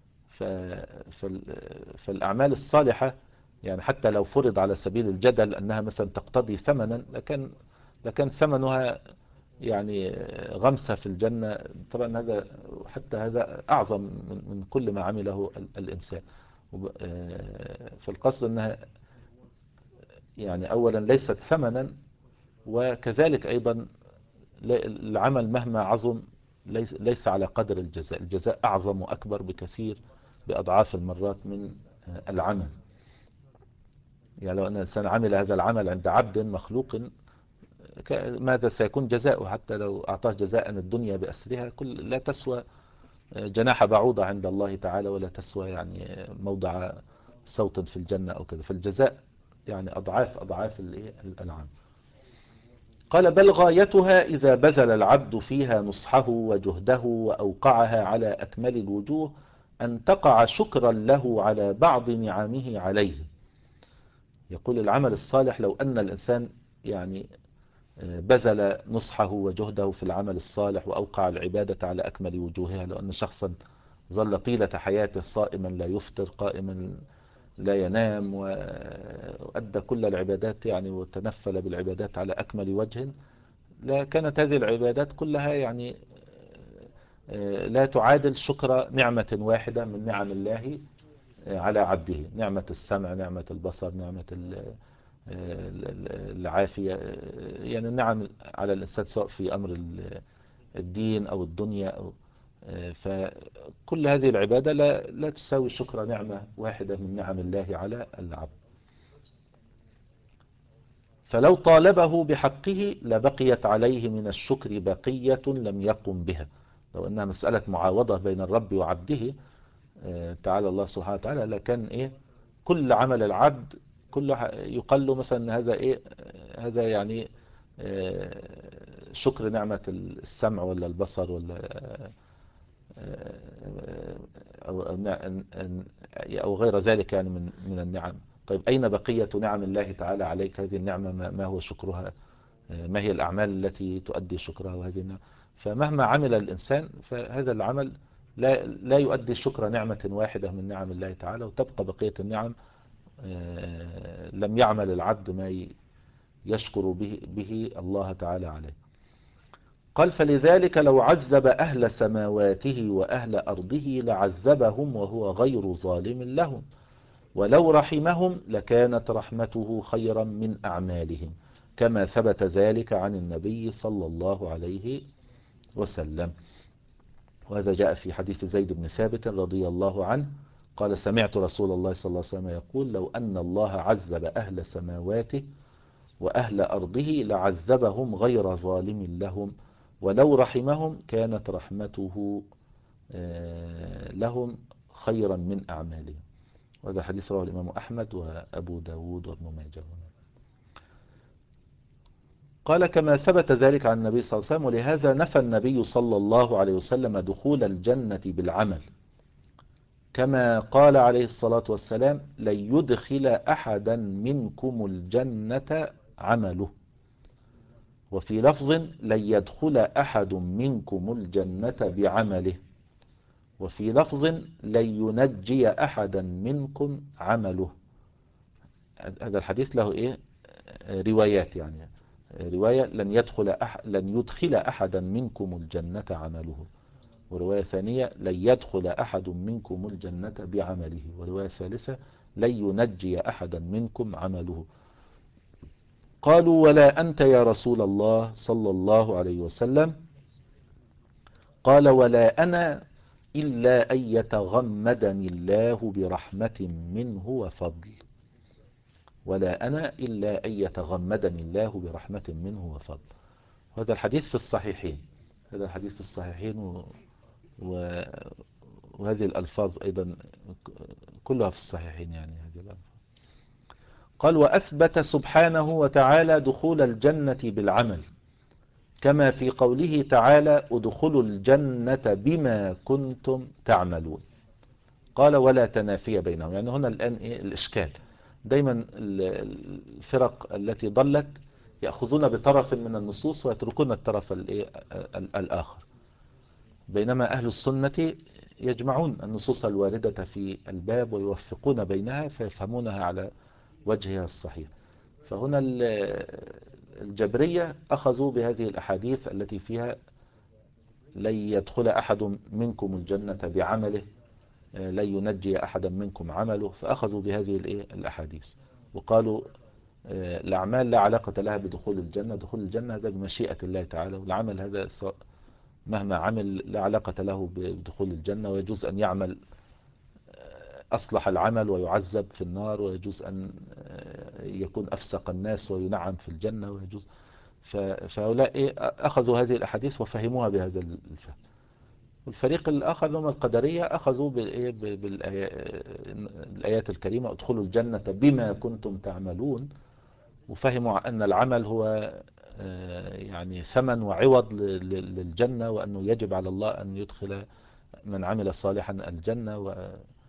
فالأعمال الصالحة يعني حتى لو فرض على سبيل الجدل أنها مثلا تقتضي ثمنا، لكن لكن ثمنها يعني غمسة في الجنة. طبعا هذا حتى هذا أعظم من كل ما عمله الإنسان. فالقصد أنها يعني أولا ليست ثمنا، وكذلك أيضا العمل مهما عظم ليس, ليس على قدر الجزاء. الجزاء أعظم وأكبر بكثير بأضعاف المرات من العمل. يعني لو أن الإنسان عمل هذا العمل عند عبد مخلوق، ماذا سيكون جزاؤه؟ حتى لو أعطاه جزاء الدنيا بأسرها كل لا تسوى جناح بعوضة عند الله تعالى، ولا تسوى يعني موضع صوت في الجنة أو كذا. فالجزاء يعني أضعاف أضعاف العمل. قال بل غايتها إذا بذل العبد فيها نصحه وجهده وأوقعها على أكمل الوجوه أن تقع شكرا له على بعض نعمه عليه. يقول العمل الصالح لو أن الإنسان يعني بذل نصحه وجهده في العمل الصالح وأوقع العبادة على أكمل وجوهها، لو أن شخصا ظل طيلة حياته صائما لا يفطر، قائما لا ينام، وأدى كل العبادات يعني وتنفل بالعبادات على أكمل وجه، لا كانت هذه العبادات كلها يعني لا تعادل شكر نعمة واحدة من نعم الله على عبده. نعمة السمع، نعمة البصر، نعمة العافية، يعني النعم على الإنسان سواء في أمر الدين أو الدنيا أو. فكل هذه العبادة لا, لا تساوي شكر نعمة واحدة من نعم الله على العبد. فلو طالبه بحقه لبقيت عليه من الشكر بقية لم يقم بها. لو أنها مسألة معاوضة بين الرب وعبده تعالى الله سبحانه وتعالى، لكن إيه كل عمل العبد كله يقال له مثلا هذا إيه هذا يعني شكر نعمة السمع ولا البصر ولا أو, أو غير ذلك يعني من من النعم. طيب أين بقية نعم الله تعالى عليك؟ هذه النعمة ما هو شكرها؟ ما هي الأعمال التي تؤدي شكرها؟ وهذه النعمة فمهما عمل الإنسان فهذا العمل لا لا يؤدي شكر نعمة واحدة من نعم الله تعالى، وتبقى بقية النعم لم يعمل العبد ما يشكر به, به الله تعالى عليه. قال فلذلك لو عذب أهل سماواته وأهل أرضه لعذبهم وهو غير ظالم لهم، ولو رحمهم لكانت رحمته خيرا من أعمالهم، كما ثبت ذلك عن النبي صلى الله عليه وسلم. وهذا جاء في حديث زيد بن ثابت رضي الله عنه قال سمعت رسول الله صلى الله عليه وسلم يقول لو أن الله عذب أهل سماواته وأهل أرضه لعذبهم غير ظالم لهم، ولو رحمهم كانت رحمته لهم خيرا من أعمالهم. وهذا حديث رواه الإمام أحمد وأبو داود وابن ماجه. قال كما ثبت ذلك عن النبي صلى الله عليه وسلم، ولهذا نفى النبي صلى الله عليه وسلم دخول الجنة بالعمل، كما قال عليه الصلاة والسلام لن يدخل أحدا منكم الجنة عمله، وفي لفظ لن يدخل أحد منكم الجنة بعمله، وفي لفظ لن ينجي أحدا منكم عمله. هذا الحديث له إيه روايات، يعني رواية لن يدخل أح لن يدخل أحدا منكم الجنة عمله، ورواية ثانية لن يدخل أحد منكم الجنة بعمله، ورواية ثالثة لن ينجي أحدا منكم عمله. قالوا ولا أنت يا رسول الله صلى الله عليه وسلم؟ قال ولا أنا إلا أن يتغمدني الله برحمة منه وفضل، ولا أنا إلا أن يتغمدني الله برحمة منه وفضل. هذا الحديث في الصحيحين، هذا الحديث في الصحيحين و... و... وهذه الألفاظ أيضا كلها في الصحيحين، يعني هذه الألفاظ. قال وأثبت سبحانه وتعالى دخول الجنة بالعمل، كما في قوله تعالى ادخلوا الجنة بما كنتم تعملون. قال ولا تنافي بينهم، يعني هنا الآن إيه الإشكال؟ دايما الفرق التي ضلت يأخذون بطرف من النصوص ويتركون الطرف الآخر، بينما أهل السنة يجمعون النصوص الواردة في الباب ويوفقون بينها فيفهمونها على وجهها الصحيح. فهنا الجبرية أخذوا بهذه الأحاديث التي فيها لن يدخل أحد منكم الجنة بعمله، لن ينجي أحدا منكم عمله، فأخذوا بهذه الأحاديث وقالوا الأعمال لا علاقة لها بدخول الجنة، دخول الجنة هذا بمشيئة الله تعالى، والعمل هذا مهما عمل لا علاقة له بدخول الجنة، ويجوز أن يعمل أصلح العمل ويعذب في النار، ويجوز أن يكون أفسق الناس وينعم في الجنة، ويجوز. فهؤلاء أخذوا هذه الأحاديث وفهموها بهذا الفهم. والفريق الآخر هم القدرية أخذوا بالآيات الكريمة ادخلوا الجنة بما كنتم تعملون، وفهموا أن العمل هو يعني ثمن وعوض للجنة، وأنه يجب على الله أن يدخل من عمل صالحا الجنة. و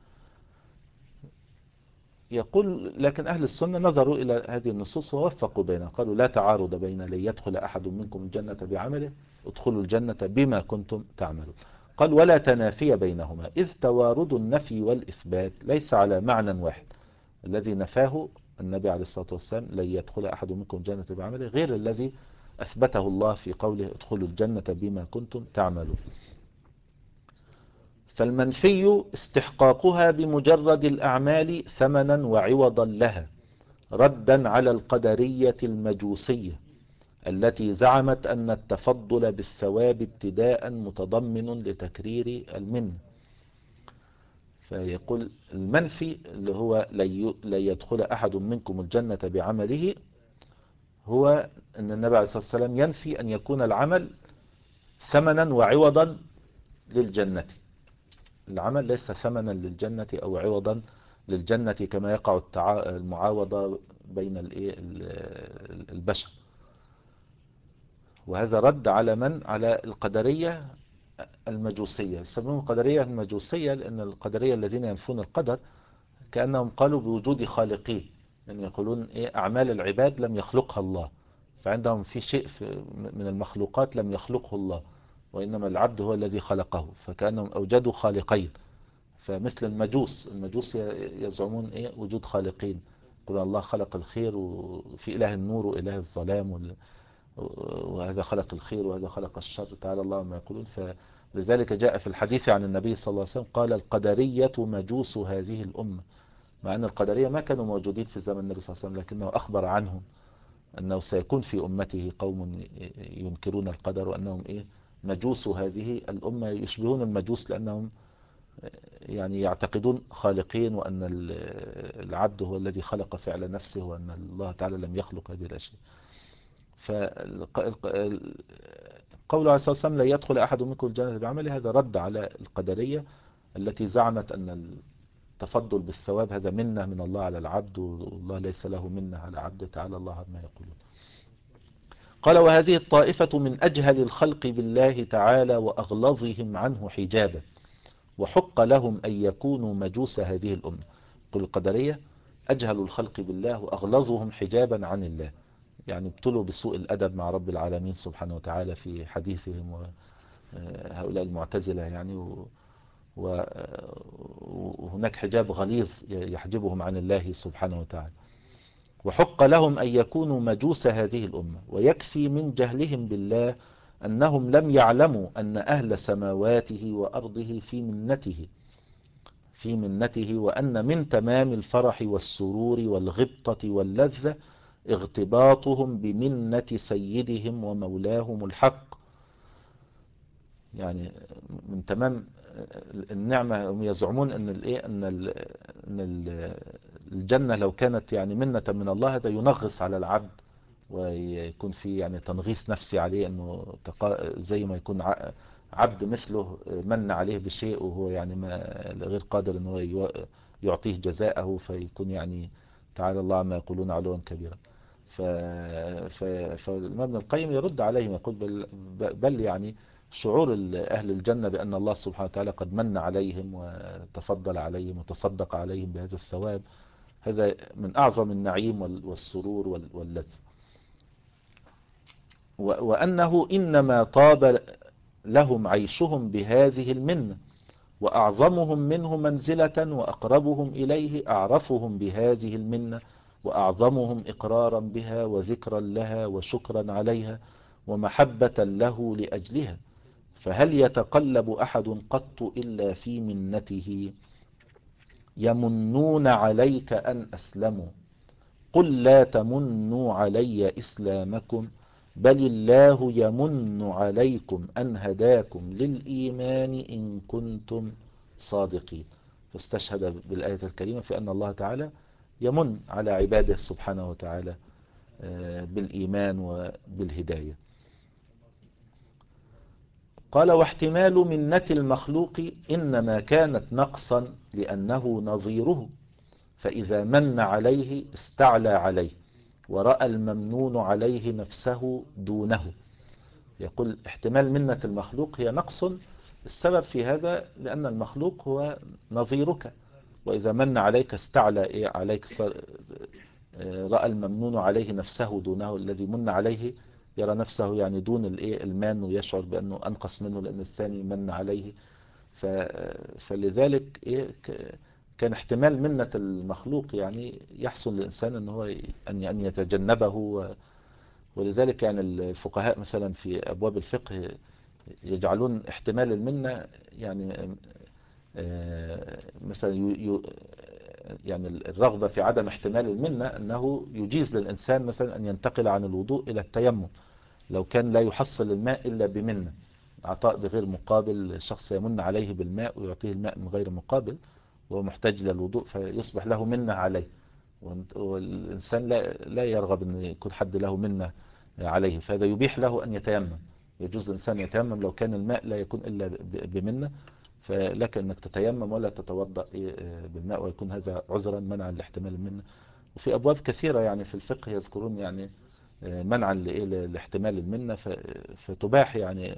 يقول لكن أهل السنة نظروا إلى هذه النصوص ووفقوا بينها، قالوا لا تعارض بين لن يدخل أحد منكم الجنة بعمله ادخلوا الجنة بما كنتم تعملون. قال ولا تنافي بينهما، إذ توارد النفي والإثبات ليس على معنى واحد. الذي نفاه النبي عليه الصلاة والسلام لن يدخل أحد منكم الجنة بعمله غير الذي أثبته الله في قوله ادخلوا الجنة بما كنتم تعملون. فالمنفي استحقاقها بمجرد الأعمال ثمنا وعوضا لها، ردا على القدرية المجوسية التي زعمت أن التفضل بالثواب ابتداء متضمن لتكرير المنة. فيقول المنفي اللي هو لا يدخل أحد منكم الجنة بعمله هو أن النبي عليه الصلاة والسلام ينفي أن يكون العمل ثمنا وعوضا للجنة. العمل ليس ثمنا للجنة أو عوضا للجنة كما يقع المعاوضة بين البشر. وهذا رد على من؟ على القدرية المجوسية. يسمون القدرية المجوسية لأن القدرية الذين ينفون القدر كأنهم قالوا بوجود خالقين، يعني يقولون إيه أعمال العباد لم يخلقها الله، فعندهم في شيء من المخلوقات لم يخلقه الله، وإنما العبد هو الذي خلقه، فكأنهم أوجدوا خالقين. فمثل المجوس، المجوس يزعمون إيه وجود خالقين، يقولون الله خلق الخير وفي إله النور وإله الظلام، وهذا خلق الخير وهذا خلق الشر، تعالى الله ما يقولون. فلذلك جاء في الحديث عن النبي صلى الله عليه وسلم قال القدرية مجوس هذه الأمة، مع أن القدرية ما كانوا موجودين في زمن النبي صلى الله عليه وسلم، لكنه أخبر عنهم أنه سيكون في أمته قوم ينكرون القدر، وأنهم إيه مجوس هذه الأمة، يشبهون المجوس لأنهم يعني يعتقدون خالقين، وأن العبد هو الذي خلق فعل نفسه، وأن الله تعالى لم يخلق هذه الأشياء. فقول عليه الصلاة والسلام لا يدخل أحد منكم الجنة بعمله، هذا رد على القدرية التي زعمت أن التفضل بالثواب هذا منة من الله على العبد، والله ليس له منة على عبده، تعالى الله عما يقولون. قال وهذه الطائفة من أجهل الخلق بالله تعالى وأغلظهم عنه حجابا، وحق لهم أن يكونوا مجوس هذه الأمة. قل القدرية أجهل الخلق بالله وأغلظهم حجابا عن الله، يعني ابتلوا بسوء الأدب مع رب العالمين سبحانه وتعالى في حديثهم، وهؤلاء المعتزلة يعني، وهناك حجاب غليظ يحجبهم عن الله سبحانه وتعالى. وحق لهم أن يكونوا مجوس هذه الأمة، ويكفي من جهلهم بالله أنهم لم يعلموا أن أهل سماواته وأرضه في منته في منته وأن من تمام الفرح والسرور والغبطة واللذة اغتباطهم بمنة سيدهم ومولاهم الحق. يعني من تمام النعمة، هم يزعمون أن الإيه أن أن الجنة لو كانت يعني منة من الله، هذا ينغص على العبد، ويكون في يعني تنغيص نفسي عليه، أنه زي ما يكون عبد مثله من عليه بشيء وهو يعني ما غير قادر أنه يعطيه جزاءه، فيكون يعني تعالى الله عما يقولون علوا كبيرا. فالإمام ابن القيم يرد عليهم يقول بل, بل يعني شعور أهل الجنة بأن الله سبحانه وتعالى قد من عليهم وتفضل عليهم وتصدق عليهم بهذا الثواب، هذا من أعظم النعيم والسرور واللذة، وأنه إنما طاب لهم عيشهم بهذه المنة، وأعظمهم منه منزلة وأقربهم إليه أعرفهم بهذه المنة، وأعظمهم إقرارا بها وذكرا لها وشكرا عليها ومحبة له لأجلها. فهل يتقلب أحد قط إلا في منته؟ يمنون عليك أن أسلموا، قل لا تمنوا علي إسلامكم، بل الله يمن عليكم أن هداكم للإيمان إن كنتم صادقين. فاستشهد بالآية الكريمة في أن الله تعالى يمن على عباده سبحانه وتعالى بالإيمان وبالهداية. قال واحتمال منة المخلوق إنما كانت نقصا لأنه نظيره، فإذا من عليه استعلى عليه، ورأى الممنون عليه نفسه دونه. يقول احتمال منة المخلوق هي نقص، السبب في هذا لأن المخلوق هو نظيرك، وإذا من عليك استعلى إيه عليك، رأى الممنون عليه نفسه دونه، الذي من عليه يرى نفسه يعني دون الايه المان، ويشعر بأنه أنقص منه لأن الثاني من عليه. فلذلك إيه كان احتمال منة المخلوق يعني يحصل للإنسان أن هو أن يتجنبه. ولذلك يعني الفقهاء مثلا في أبواب الفقه يجعلون احتمال المنة يعني مثلا يعني الرغبة في عدم احتمال المنة أنه يجيز للإنسان مثلا أن ينتقل عن الوضوء إلى التيمم لو كان لا يحصل الماء إلا بمنة، عطاء بغير مقابل، شخص يمن عليه بالماء ويعطيه الماء من غير مقابل وهو محتاج للوضوء، فيصبح له منة عليه، والإنسان لا لا يرغب أن يكون حد له منة عليه، فهذا يبيح له أن يتيمم. يجوز الإنسان يتيمم لو كان الماء لا يكون إلا بمنة، فلك أنك تتيمم ولا تتوضأ بالماء، ويكون هذا عذرا منعا لاحتمال المنة. وفي أبواب كثيرة يعني في الفقه يذكرون يعني منعا لاحتمال المنة، فتباح يعني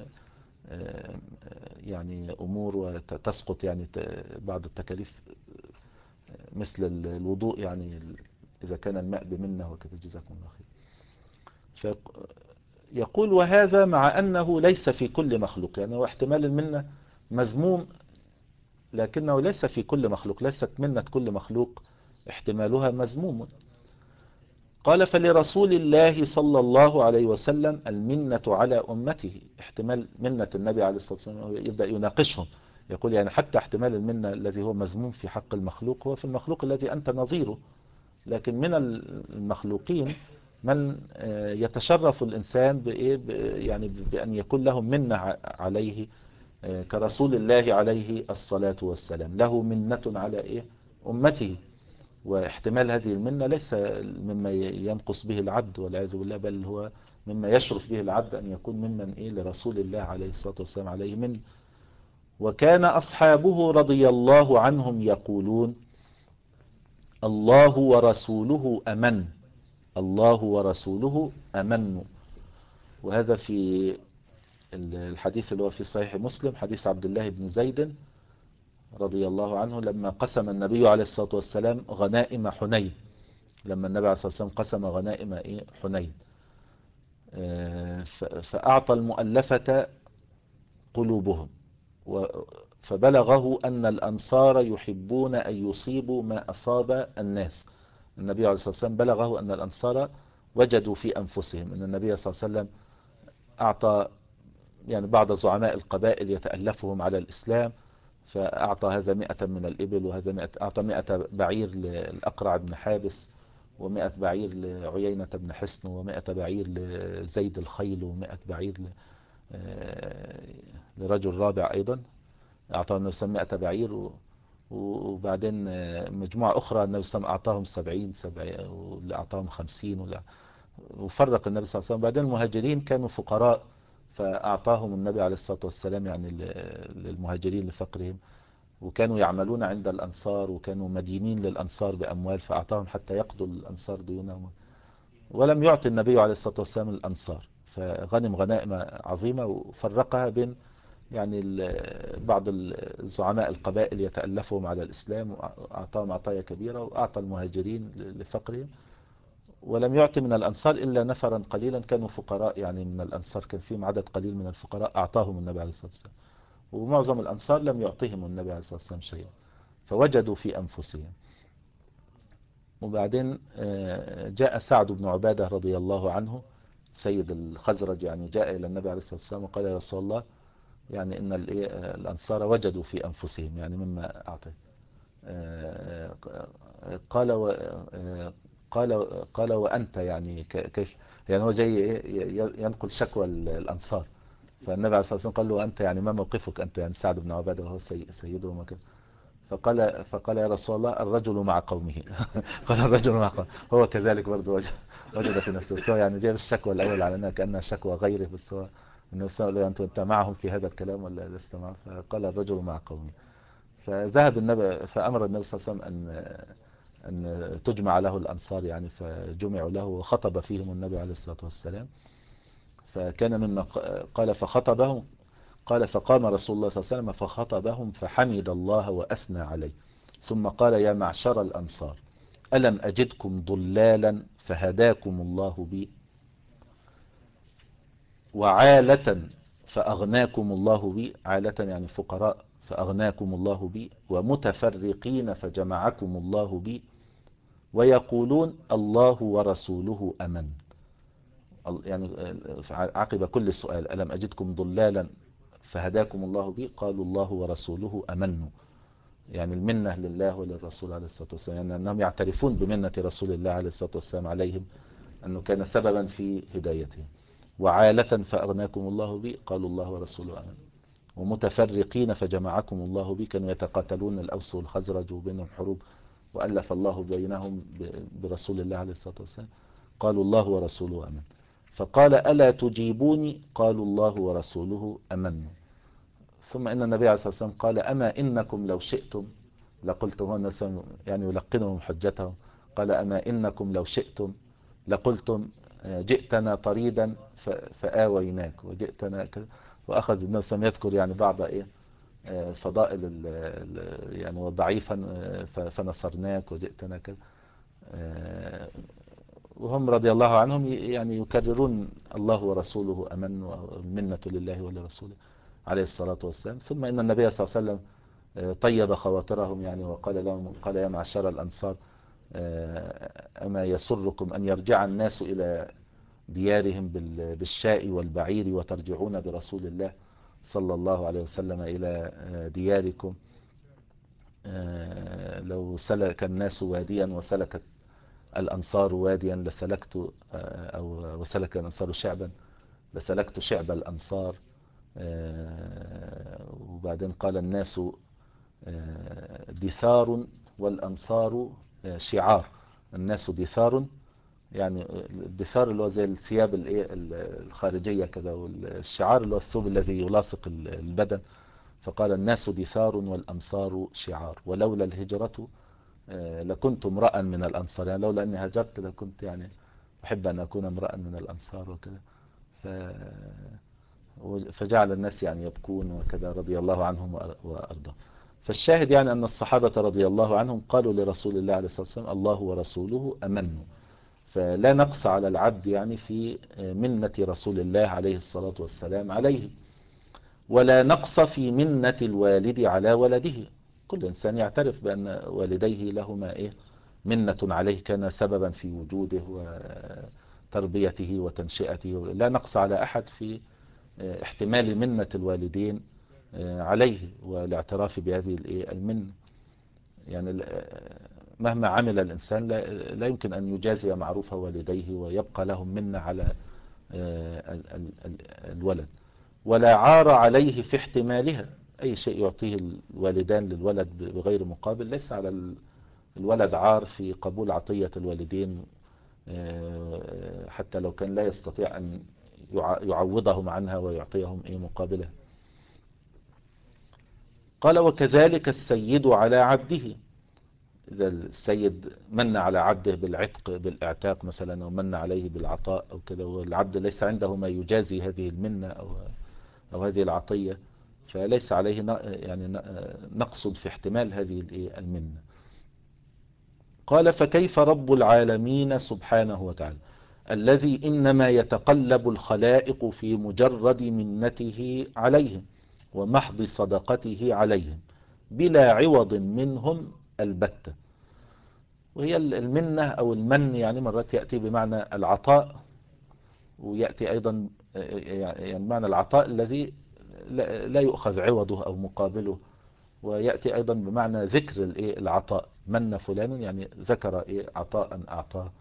يعني أمور وتسقط يعني بعض التكاليف مثل الوضوء يعني إذا كان الماء بمنة وكذا. جزاكم الله خير. يقول وهذا مع أنه ليس في كل مخلوق، يعني هو احتمال المنة مذموم لكنه ليس في كل مخلوق، ليست منة كل مخلوق احتمالها مذموم. قال فلرسول الله صلى الله عليه وسلم المنة على أمته، احتمال منة النبي عليه الصلاة والسلام يبدأ يناقشهم، يقول يعني حتى احتمال المنة الذي هو مذموم في حق المخلوق هو في المخلوق الذي أنت نظيره، لكن من المخلوقين من يتشرف الإنسان بإيه يعني بأن يكون لهم منة عليه كرسول الله عليه الصلاة والسلام، له منة على إيه أمته، واحتمال هذه المنة ليس مما ينقص به العبد والعياذ بالله، بل هو مما يشرف به العبد أن يكون ممن إيه لرسول الله عليه الصلاة والسلام عليه من. وكان أصحابه رضي الله عنهم يقولون: الله ورسوله أمن، الله ورسوله أمن. وهذا في الحديث اللي هو في صحيح مسلم، حديث عبد الله بن زيد رضي الله عنه لما قسم النبي عليه الصلاة والسلام غنائم حنين، لما النبي عليه الصلاة والسلام قسم غنائم إيه حنين، فأعطى المؤلفة قلوبهم، فبلغه أن الأنصار يحبون أن يصيبوا ما أصاب الناس. النبي عليه الصلاة والسلام بلغه أن الأنصار وجدوا في أنفسهم أن النبي صلى الله عليه وسلم أعطى يعني بعض زعماء القبائل يتألفهم على الإسلام، فأعطى هذا مئة من الإبل، وهذا مئة، أعطى مئة بعير للأقرع بن حابس، ومئة بعير لعيينة بن حصن، ومئة بعير لزيد الخيل، ومئة بعير لرجل رابع أيضا أعطاه النبي صلى الله عليه وسلم مئة بعير، وبعدين مجموعة أخرى النبي صلى الله عليه وسلم أعطاهم سبعين سبعين، واللي أعطاهم خمسين، وفرق النبي صلى الله عليه وسلم. بعدين المهاجرين كانوا فقراء، فأعطاهم النبي عليه الصلاة والسلام يعني للمهاجرين لفقرهم، وكانوا يعملون عند الأنصار، وكانوا مدينين للأنصار بأموال، فأعطاهم حتى يقضوا الأنصار ديونهم. ولم يعطي النبي عليه الصلاة والسلام الأنصار، فغنم غنائم عظيمة وفرقها بين يعني بعض الزعماء القبائل يتألفهم على الإسلام، وأعطاهم عطايا كبيرة، وأعطى المهاجرين لفقرهم. ولم يعطي من الأنصار إلا نفرا قليلا كانوا فقراء، يعني من الأنصار كان فيهم عدد قليل من الفقراء أعطاهم النبي عليه الصلاة والسلام، ومعظم الأنصار لم يعطيهم النبي عليه الصلاة والسلام شيئا، فوجدوا في أنفسهم. وبعدين جاء سعد بن عبادة رضي الله عنه سيد الخزرج، يعني جاء إلى النبي عليه الصلاة والسلام وقال: يا رسول الله، يعني إن الأنصار وجدوا في أنفسهم يعني مما أعطيت. قال و قال قال وأنت يعني كيف، يعني هو جاي ينقل شكوى الأنصار، فالنبي عليه الصلاة والسلام قال له: وأنت يعني ما موقفك أنت، يعني سعد بن عبادة وهو سيدهم وكذا. فقال فقال يا رسول الله: الرجل مع قومه. قال: الرجل مع قومه. هو كذلك برضه وجد, وجد في نفسه، بس هو يعني جايب الشكوى الأول على أنها كأنها شكوى غيره، بس هو النبي صلى الله عليه وسلم: أنت معهم في هذا الكلام ولا لست معهم؟ فقال: الرجل مع قومه. فذهب النبي، فأمر النبي صلى الله عليه وسلم أن أن تجمع له الأنصار، يعني فجمعوا له وخطب فيهم النبي عليه الصلاة والسلام. فكان مما قال فخطبهم، قال: فقام رسول الله صلى الله عليه وسلم فخطبهم فحمد الله وأثنى عليه، ثم قال: يا معشر الأنصار، ألم أجدكم ضلالا فهداكم الله بي، وعالة فأغناكم الله بي، عالة يعني فقراء فأغناكم الله بي، ومتفرقين فجمعكم الله بي، ويقولون الله ورسوله أمن. يعني عقب كل سؤال: ألم أجدكم ضلالا فهداكم الله بي، قالوا: الله ورسوله أمن، يعني المنة لله وللرسول عليه الصلاة والسلام، يعني أنهم يعترفون بمنة رسول الله عليه الصلاة والسلام عليهم، أنه كان سببا في هدايتهم. وعالة فأغناكم الله بي، قالوا: الله ورسوله أمن. ومتفرقين فجمعكم الله بي، كانوا يتقاتلون الأوس والخزرج وبينهم حروب، وألف الله بينهم برسول الله عليه الصلاة والسلام، قالوا: الله ورسوله أمن. فقال: ألا تجيبوني؟ قالوا: الله ورسوله أمن. ثم إن النبي عليه الصلاة والسلام قال: أما إنكم لو شئتم لقلتم، هو الناس يعني يلقنهم حجتهم، قال: أما إنكم لو شئتم لقلتم جئتنا طريدا فآويناك، وجئتنا كذا. وأخذ النبي صلى الله عليه وسلم يذكر يعني بعض إيه فضائل يعني وضعيفا فنصرناك وجئتنا كذا. وهم رضي الله عنهم يعني يكررون الله ورسوله أمن، والمنة لله ولرسوله عليه الصلاة والسلام. ثم إن النبي صلى الله عليه وسلم طيب خواطرهم، يعني وقال لهم، قال: يا معشر الأنصار، أما يسركم أن يرجع الناس إلى ديارهم بالشاء والبعير، وترجعون برسول الله صلى الله عليه وسلم إلى دياركم؟ لو سلك الناس واديا وسلكت الأنصار واديا لسلكت، أو وسلك الأنصار شعبا لسلكت شعب الأنصار. آه، وبعدين قال الناس آه، دثار والأنصار آه، شعار. الناس دثار، يعني الدثار اللي هو زي الثياب الايه الخارجية كذا، والشعار اللي هو الثوب الذي يلاصق البدن. فقال الناس دثار والأنصار شعار، ولولا الهجرة آه، لكنت امرأ من الأنصار، يعني لولا أني هاجرت لكنت يعني أحب أن أكون امرأ من الأنصار وكذا. ف... فجعل الناس يعني يبكون وكذا رضي الله عنهم وأرضاهم. فالشاهد يعني أن الصحابة رضي الله عنهم قالوا لرسول الله عليه الصلاة والسلام الله ورسوله أمن. فلا نقص على العبد يعني في منة رسول الله عليه الصلاة والسلام عليه، ولا نقص في منة الوالد على ولده. كل إنسان يعترف بأن والديه لهما إيه منة عليه، كان سببا في وجوده وتربيته وتنشئته. لا نقص على أحد في احتمال منة الوالدين عليه والاعتراف بهذه المنة. يعني مهما عمل الإنسان لا يمكن أن يجازي معروف والديه ويبقى لهم منة على الولد. ولا عار عليه في احتمالها. أي شيء يعطيه الوالدان للولد بغير مقابل ليس على الولد عار في قبول عطية الوالدين، حتى لو كان لا يستطيع أن يعوضهم عنها ويعطيهم ايه مقابلها. قال وكذلك السيد على عبده. إذا السيد من على عبده بالعتق بالاعتاق مثلا، أو من عليه بالعطاء أو كذا، والعبد ليس عنده ما يجازي هذه المنة أو أو هذه العطية، فليس عليه يعني نقص في احتمال هذه المنة. قال فكيف رب العالمين سبحانه وتعالى الذي إنما يتقلب الخلائق في مجرد منته عليهم ومحض صدقته عليهم بلا عوض منهم البتة. وهي المنة أو المن يعني مرات يأتي بمعنى العطاء، ويأتي أيضا يعني معنى العطاء الذي لا يؤخذ عوضه أو مقابله، ويأتي أيضا بمعنى ذكر العطاء. من فلان يعني ذكر عطاء أعطاه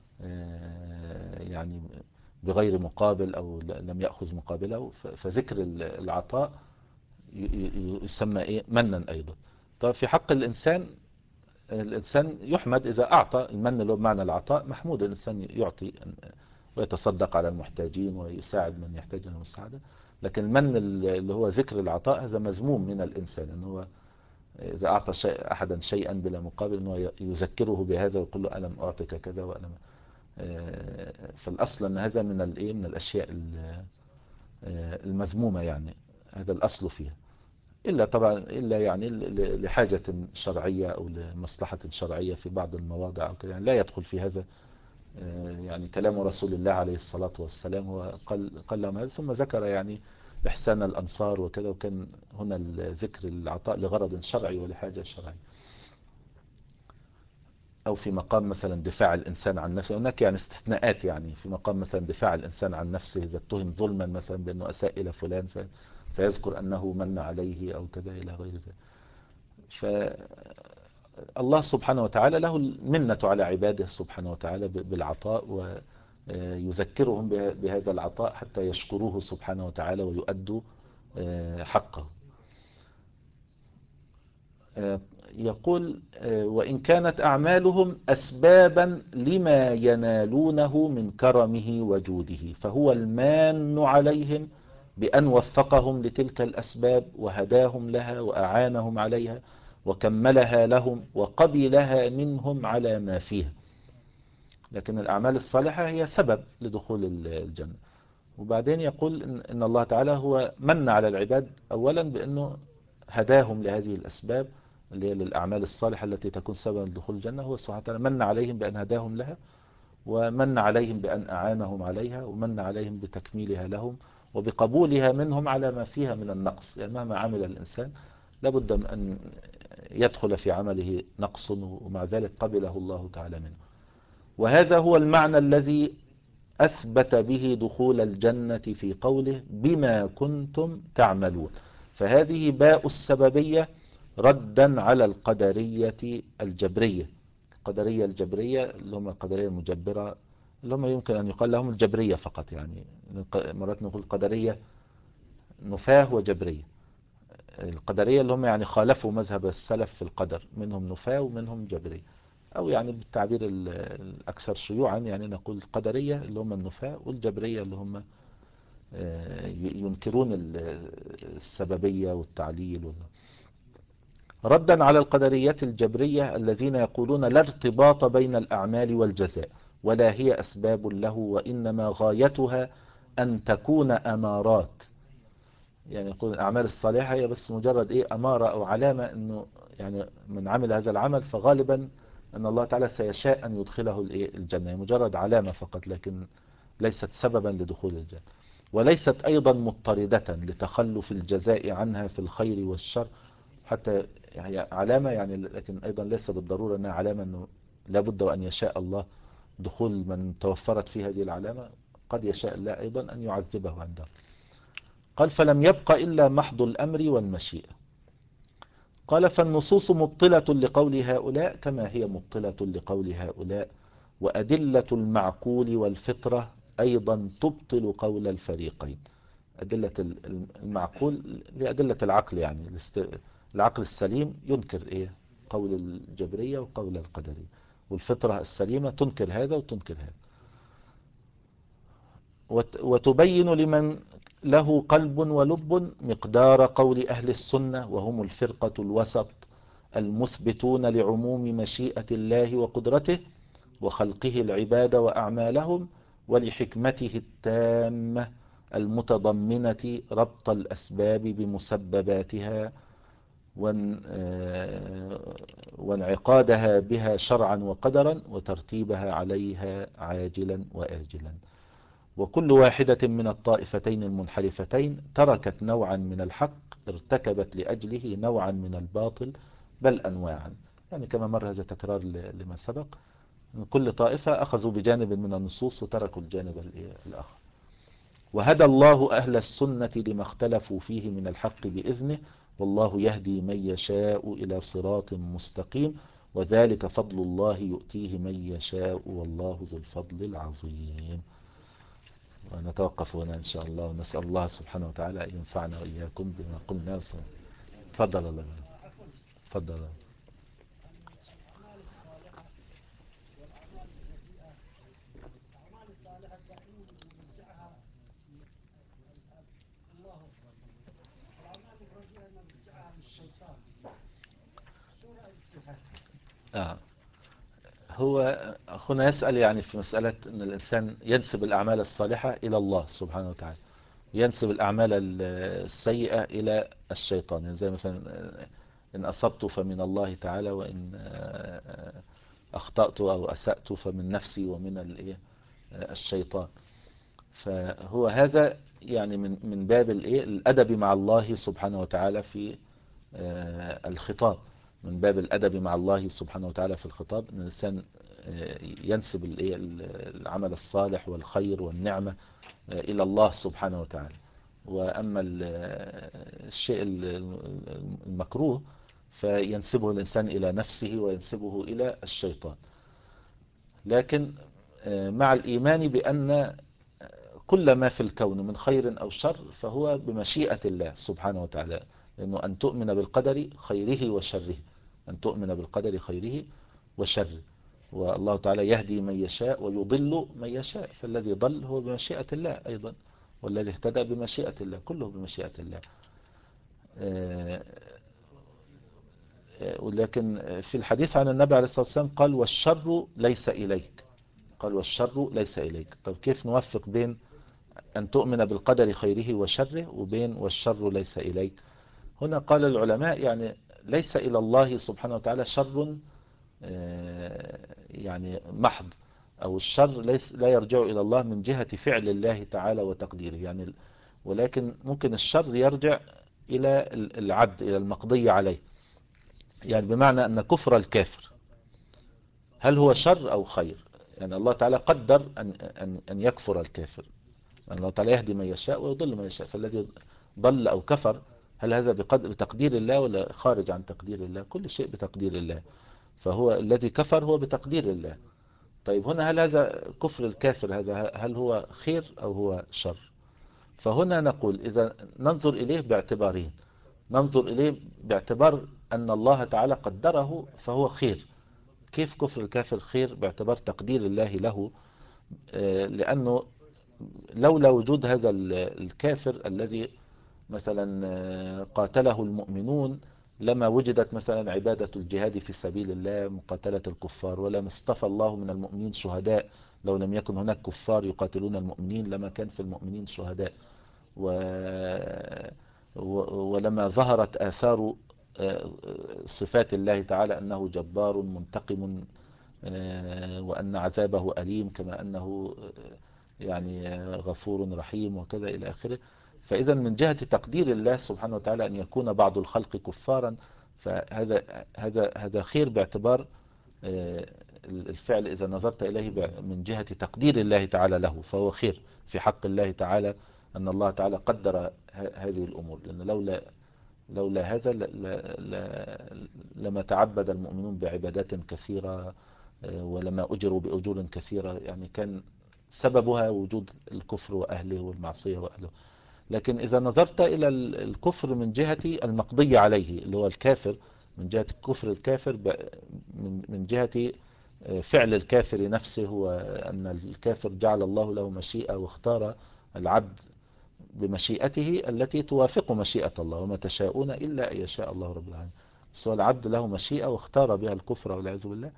يعني بغير مقابل أو لم يأخذ مقابله، فذكر العطاء يسمى إيه منا أيضا. طيب في حق الإنسان، الإنسان يحمد إذا أعطى. المن له بمعنى العطاء، محمود الإنسان يعطي ويتصدق على المحتاجين ويساعد من يحتاج إلى المساعدة. لكن المن اللي هو ذكر العطاء هذا مذموم من الإنسان، إن هو إذا أعطى شيء أحدا شيئا بلا مقابل إنه يذكره بهذا ويقول له ألم أعطيك كذا وألم. فالأصل أن هذا من الإيه من الأشياء المذمومة، يعني هذا الأصل فيها، إلا طبعا إلا يعني لحاجة شرعية أو لمصلحة شرعية في بعض المواضع أو كده، يعني لا يدخل في هذا. يعني كلام رسول الله عليه الصلاة والسلام هو قال قال لهم هذا، ثم ذكر يعني إحسان الأنصار وكذا، وكان هنا ذكر العطاء لغرض شرعي ولحاجة شرعية، أو في مقام مثلا دفاع الإنسان عن نفسه. هناك يعني استثناءات، يعني في مقام مثلا دفاع الإنسان عن نفسه إذا اتهم ظلما مثلا بأنه أساء إلى فلان فيذكر أنه من عليه أو كذا إلى غير ذلك. فالله سبحانه وتعالى له المنة على عباده سبحانه وتعالى بالعطاء، ويذكرهم بهذا العطاء حتى يشكروه سبحانه وتعالى ويؤدوا حقه. يقول وإن كانت أعمالهم أسبابا لما ينالونه من كرمه وجوده، فهو المان عليهم بأن وفقهم لتلك الأسباب وهداهم لها وأعانهم عليها وكملها لهم وقبلها منهم على ما فيها. لكن الأعمال الصالحة هي سبب لدخول الجنة. وبعدين يقول إن الله تعالى هو من على العباد أولا بأنه هداهم لهذه الأسباب اللي هي للأعمال الصالحة التي تكون سببا لدخول الجنة. هو سبحانه وتعالى من عليهم بأن هداهم لها، ومن عليهم بأن أعانهم عليها، ومن عليهم بتكميلها لهم وبقبولها منهم على ما فيها من النقص. يعني مهما عمل الإنسان لابد من أن يدخل في عمله نقص، ومع ذلك قبله الله تعالى منه. وهذا هو المعنى الذي أثبت به دخول الجنة في قوله بما كنتم تعملون. فهذه باء السببية ردا على القدرية الجبرية. القدرية الجبرية اللي هم القدرية المجبرة، اللي هم يمكن أن يقال لهم الجبرية فقط. يعني مرات نقول قدرية نفاه وجبرية. القدرية اللي هم يعني خالفوا مذهب السلف في القدر، منهم نفاه ومنهم جبرية، أو يعني بالتعبير الأكثر شيوعا يعني نقول القدرية اللي هم النفاه، والجبرية اللي هم ينكرون السببية والتعليل. ردا على القدرية الجبرية الذين يقولون لا ارتباط بين الأعمال والجزاء، ولا هي أسباب له، وإنما غايتها أن تكون أمارات. يعني يقول الأعمال الصالحة هي بس مجرد إيه أمارة أو علامة أنه يعني من عمل هذا العمل فغالبا أن الله تعالى سيشاء أن يدخله الجنة، مجرد علامة فقط، لكن ليست سببا لدخول الجنة، وليست أيضا مضطردة لتخلف الجزاء عنها في الخير والشر. حتى هي علامة يعني، لكن أيضا ليس بالضرورة أنها علامة أنه لابد وأن يشاء الله دخول من توفرت في هذه العلامة، قد يشاء الله أيضا أن يعذبه عنده. قال فلم يبق إلا محض الأمر والمشيئة. قال فالنصوص مبطلة لقول هؤلاء كما هي مبطلة لقول هؤلاء، وأدلة المعقول والفطرة أيضا تبطل قول الفريقين. أدلة المعقول لأدلة العقل، يعني العقل السليم ينكر إيه قول الجبرية وقول القدرية، والفطرة السليمة تنكر هذا وتنكر هذا. وتبين لمن له قلب ولب مقدار قول أهل السنة، وهم الفرقة الوسط المثبتون لعموم مشيئة الله وقدرته وخلقه العباد وأعمالهم، ولحكمته التامة المتضمنة ربط الأسباب بمسبباتها وانعقادها بها شرعا وقدرا وترتيبها عليها عاجلا وآجلا. وكل واحدة من الطائفتين المنحرفتين تركت نوعا من الحق ارتكبت لأجله نوعا من الباطل، بل أنواعا. يعني كما مر هذا تكرار لما سبق، من كل طائفة أخذوا بجانب من النصوص وتركوا الجانب الآخر. وهدى الله أهل السنة لما اختلفوا فيه من الحق بإذنه، والله يهدي من يشاء إلى صراط مستقيم، وذلك فضل الله يؤتيه من يشاء والله ذو الفضل العظيم. ونتوقف هنا إن شاء الله، ونسأل الله سبحانه وتعالى أن ينفعنا وإياكم بما قلنا. تفضل الله. تفضل. آه. هو أخونا يسأل يعني في مسألة أن الإنسان ينسب الأعمال الصالحة إلى الله سبحانه وتعالى، ينسب الأعمال السيئة إلى الشيطان. يعني زي مثلا إن أصبت فمن الله تعالى، وإن أخطأت أو أسأت فمن نفسي ومن الشيطان. فهو هذا يعني من من باب الأدب مع الله سبحانه وتعالى في الخطاب، من باب الأدب مع الله سبحانه وتعالى في الخطاب، أن الإنسان ينسب العمل الصالح والخير والنعمة إلى الله سبحانه وتعالى. وأما الشيء المكروه فينسبه الإنسان إلى نفسه وينسبه إلى الشيطان. لكن مع الإيمان بأن كل ما في الكون من خير أو شر فهو بمشيئة الله سبحانه وتعالى، لأنه أن تؤمن بالقدر خيره وشره، أن تؤمن بالقدر خيره وشره. والله تعالى يهدي من يشاء ويضل من يشاء، فالذي ضل هو بمشيئة الله أيضا، والذي اهتدى بمشيئة الله، كله بمشيئة الله. ولكن في الحديث عن النبي عليه الصلاة والسلام قال والشر ليس إليك، قال والشر ليس إليك. طب كيف نوفق بين أن تؤمن بالقدر خيره وشره وبين والشر ليس إليك؟ هنا قال العلماء يعني ليس إلى الله سبحانه وتعالى شر يعني محض، أو الشر ليس لا يرجع إلى الله من جهة فعل الله تعالى وتقديره يعني، ولكن ممكن الشر يرجع إلى العبد، إلى المقضي عليه. يعني بمعنى أن كفر الكافر هل هو شر أو خير؟ يعني الله تعالى قدر أن أن أن يكفر الكافر، أن الله تعالى يهدي من يشاء ويضل من يشاء. فالذي ضل أو كفر هل هذا بتقدير الله ولا خارج عن تقدير الله؟ كل شيء بتقدير الله. فهو الذي كفر هو بتقدير الله. طيب هنا هل هذا كفر الكافر هذا هل هو خير أو هو شر؟ فهنا نقول إذا ننظر إليه باعتبارين: ننظر إليه باعتبار أن الله تعالى قدره فهو خير. كيف كفر الكافر خير؟ باعتبار تقدير الله له. آه، لأنه لولا وجود هذا الكافر الذي مثلا آه، قاتله المؤمنون، لما وجدت مثلا عبادة الجهاد في سبيل الله، مقاتلة الكفار، ولما اصطفى الله من المؤمنين شهداء. لو لم يكن هناك كفار يقاتلون المؤمنين لما كان في المؤمنين شهداء. و... و- ولما ظهرت آثار آه، صفات الله تعالى أنه جبار منتقم، آه، وأن عذابه أليم، كما أنه آه، يعني آه، غفور رحيم وكذا إلى آخره. فإذا من جهة تقدير الله سبحانه وتعالى أن يكون بعض الخلق كفارا، فهذا هذا هذا خير باعتبار آه، الفعل. إذا نظرت إليه ب- من جهة تقدير الله تعالى له فهو خير في حق الله تعالى، أن الله تعالى قدر ه- هذه الأمور. لأن لولا لولا هذا ل- ل- ل- لما تعبد المؤمنون بعبادات كثيرة، آه، ولما أجروا بأجور كثيرة، يعني كان سببها وجود الكفر وأهله والمعصية وأهله. لكن إذا نظرت إلى ال- الكفر من جهة المقضي عليه اللي هو الكافر، من جهة كفر الكافر ب- من من جهة آه، فعل الكافر نفسه، وأن الكافر جعل الله له مشيئة واختار العبد بمشيئته التي توافق مشيئة الله، وما تشاءون إلا أن يشاء الله رب العالمين. بس هو العبد له مشيئة واختار بها الكفر والعياذ بالله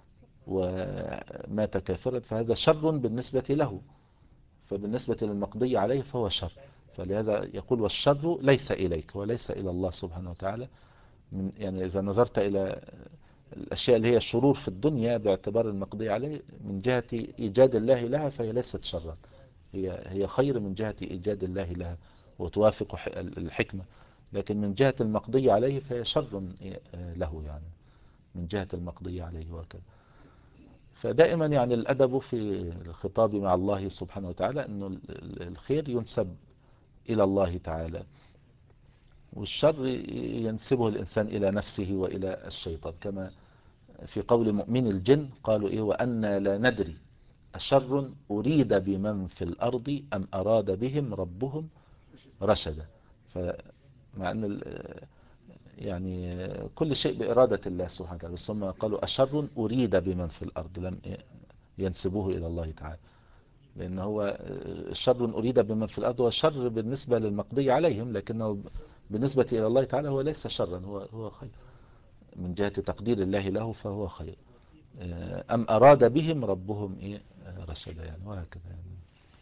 ومات كافرا، فهذا شر بالنسبة له. فبالنسبة للمقضي عليه فهو شر. فلهذا يقول: والشر ليس إليك وليس إلى الله سبحانه وتعالى. من يعني إذا نظرت إلى الأشياء اللي هي الشرور في الدنيا باعتبار المقضي عليه من جهة إيجاد الله لها، فهي ليست شرا، هي هي خير من جهة إيجاد الله لها وتوافق ح- الحكمة. لكن من جهة المقضي عليه فهي شر له، يعني من جهة المقضي عليه وكذا. فدائما يعني الأدب في الخطاب مع الله سبحانه وتعالى أنه ال- ال- الخير ينسب إلى الله تعالى، والشر ينسبه الإنسان إلى نفسه وإلى الشيطان. كما في قول مؤمن الجن قالوا إيه: وأنا لا ندري أشر أريد بمن في الأرض أم أراد بهم ربهم رشدا. فمع أن ال- يعني كل شيء بإرادة الله سبحانه وتعالى، بس هم قالوا أشر أريد بمن في الأرض، لم ينسبوه إلى الله تعالى. لأن هو شر أريد بمن في الأرض هو شر بالنسبة للمقضي عليهم، لكنه بالنسبة إلى الله تعالى هو ليس شرا، هو هو خير من جهة تقدير الله له، فهو خير. أم أراد بهم ربهم إيه رشدا، يعني وهكذا. يعني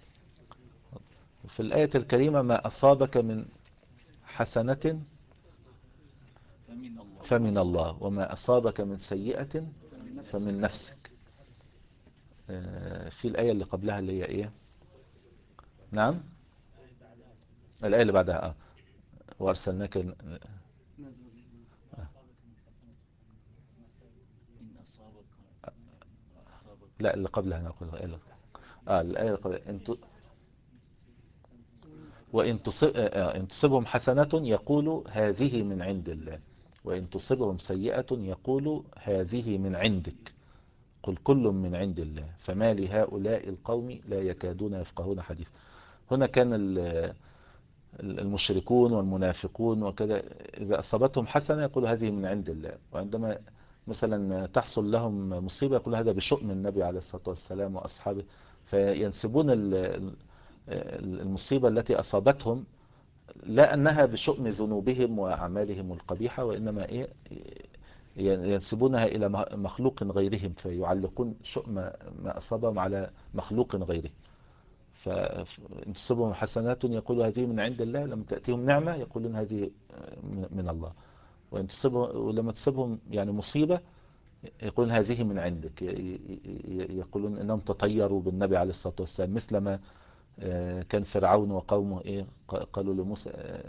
في الآية الكريمة: ما أصابك من حسنة فمن الله فمن الله وما أصابك من سيئة فمن نفسك. فمن نفسك. في الآية اللي قبلها اللي هي إيه؟ نعم، الآية اللي بعدها آه. وأرسلناك إن أصابك أصابك لا، اللي قبلها نقول الآية اللي- آه الآية اللي قبلها: إن ت- وإن تصب آه، إن تصبهم حسنة يقول هذه من عند الله، وإن تصبهم سيئة يقول هذه من عندك، قل كل من عند الله فما لهؤلاء القوم لا يكادون يفقهون حديثا. هنا كان ال- المشركون والمنافقون وكذا إذا أصابتهم حسنة يقول هذه من عند الله، وعندما مثلا تحصل لهم مصيبة يقول هذا بشؤم النبي عليه الصلاة والسلام وأصحابه. فينسبون ال- ال- المصيبة التي أصابتهم لا أنها بشؤم ذنوبهم وأعمالهم القبيحة، وإنما إيه ينسبونها إلى مخلوق غيرهم، فيعلقون شؤم ما أصابهم على مخلوق غيره. فإن تصبهم حسنات يقول هذه من عند الله، لما تأتيهم نعمة يقولون هذه من الله. وإن تصبهم ولما تصبهم يعني مصيبة يقولون هذه من عندك، يقولون إنهم تطيروا بالنبي عليه الصلاة والسلام، مثلما كان فرعون وقومه إيه قالوا لموسى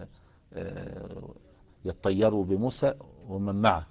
يطيروا بموسى ومن معه.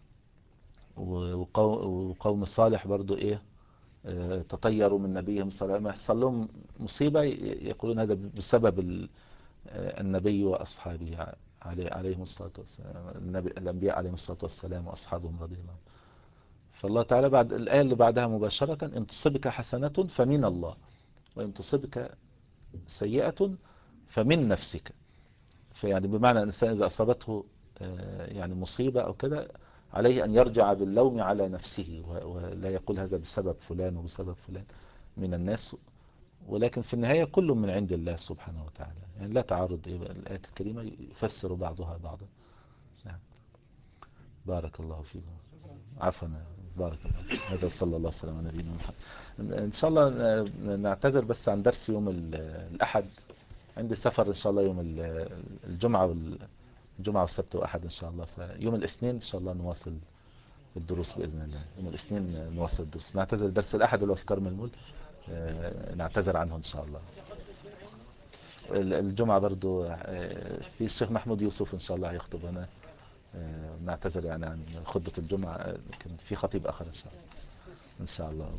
وقوم صالح برضو إيه تطيروا من نبيهم صلى الله عليه وسلم، يحصل لهم مصيبة يقولون هذا بسبب النبي وأصحابه عليهم الصلاة والسلام، النبي الأنبياء عليهم الصلاة والسلام وأصحابهم رضي الله عنهم. فالله تعالى بعد الآية اللي بعدها مباشرة: إن تصبك حسنة فمن الله وإن تصبك سيئة فمن نفسك. فيعني بمعنى الإنسان إذا أصابته آه، يعني مصيبة أو كده عليه أن يرجع باللوم على نفسه، و- ولا يقول هذا بسبب فلان وبسبب فلان من الناس، ولكن في النهاية كل من عند الله سبحانه وتعالى. يعني لا تعارض، الآيات الكريمة يفسر بعضها بعضا. نعم. بارك الله فيكم. عفوا. بارك الله. هذا صلى الله وسلم على نبينا محمد. إن شاء الله نعتذر بس عن درس يوم ال- الأحد. عندي سفر إن شاء الله يوم ال- الجمعة وال- الجمعة والسبت وأحد إن شاء الله. فيوم الاثنين إن شاء الله نواصل الدروس بإذن الله. يوم الاثنين نواصل الدروس. نعتذر درس الأحد اللي هو في كرم المول، آه، نعتذر عنه إن شاء الله. ال- الجمعة برضو آه، في الشيخ محمود يوسف إن شاء الله هيخطب هنا. آه، نعتذر يعني عن خطبة الجمعة، آه، لكن في خطيب آخر إن شاء الله. إن شاء الله.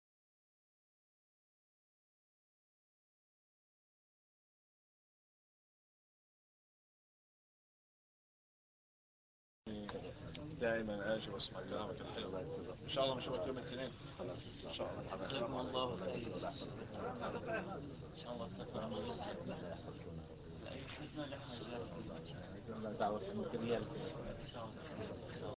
دائما اجي واسمع كلامك الحلو. ان شاء الله نشوفك يوم الاثنين. ان شاء الله. جزاكم الله خير. ان شاء الله السفر ميسر. لا يفوتنا نحن جاهزين. دعوة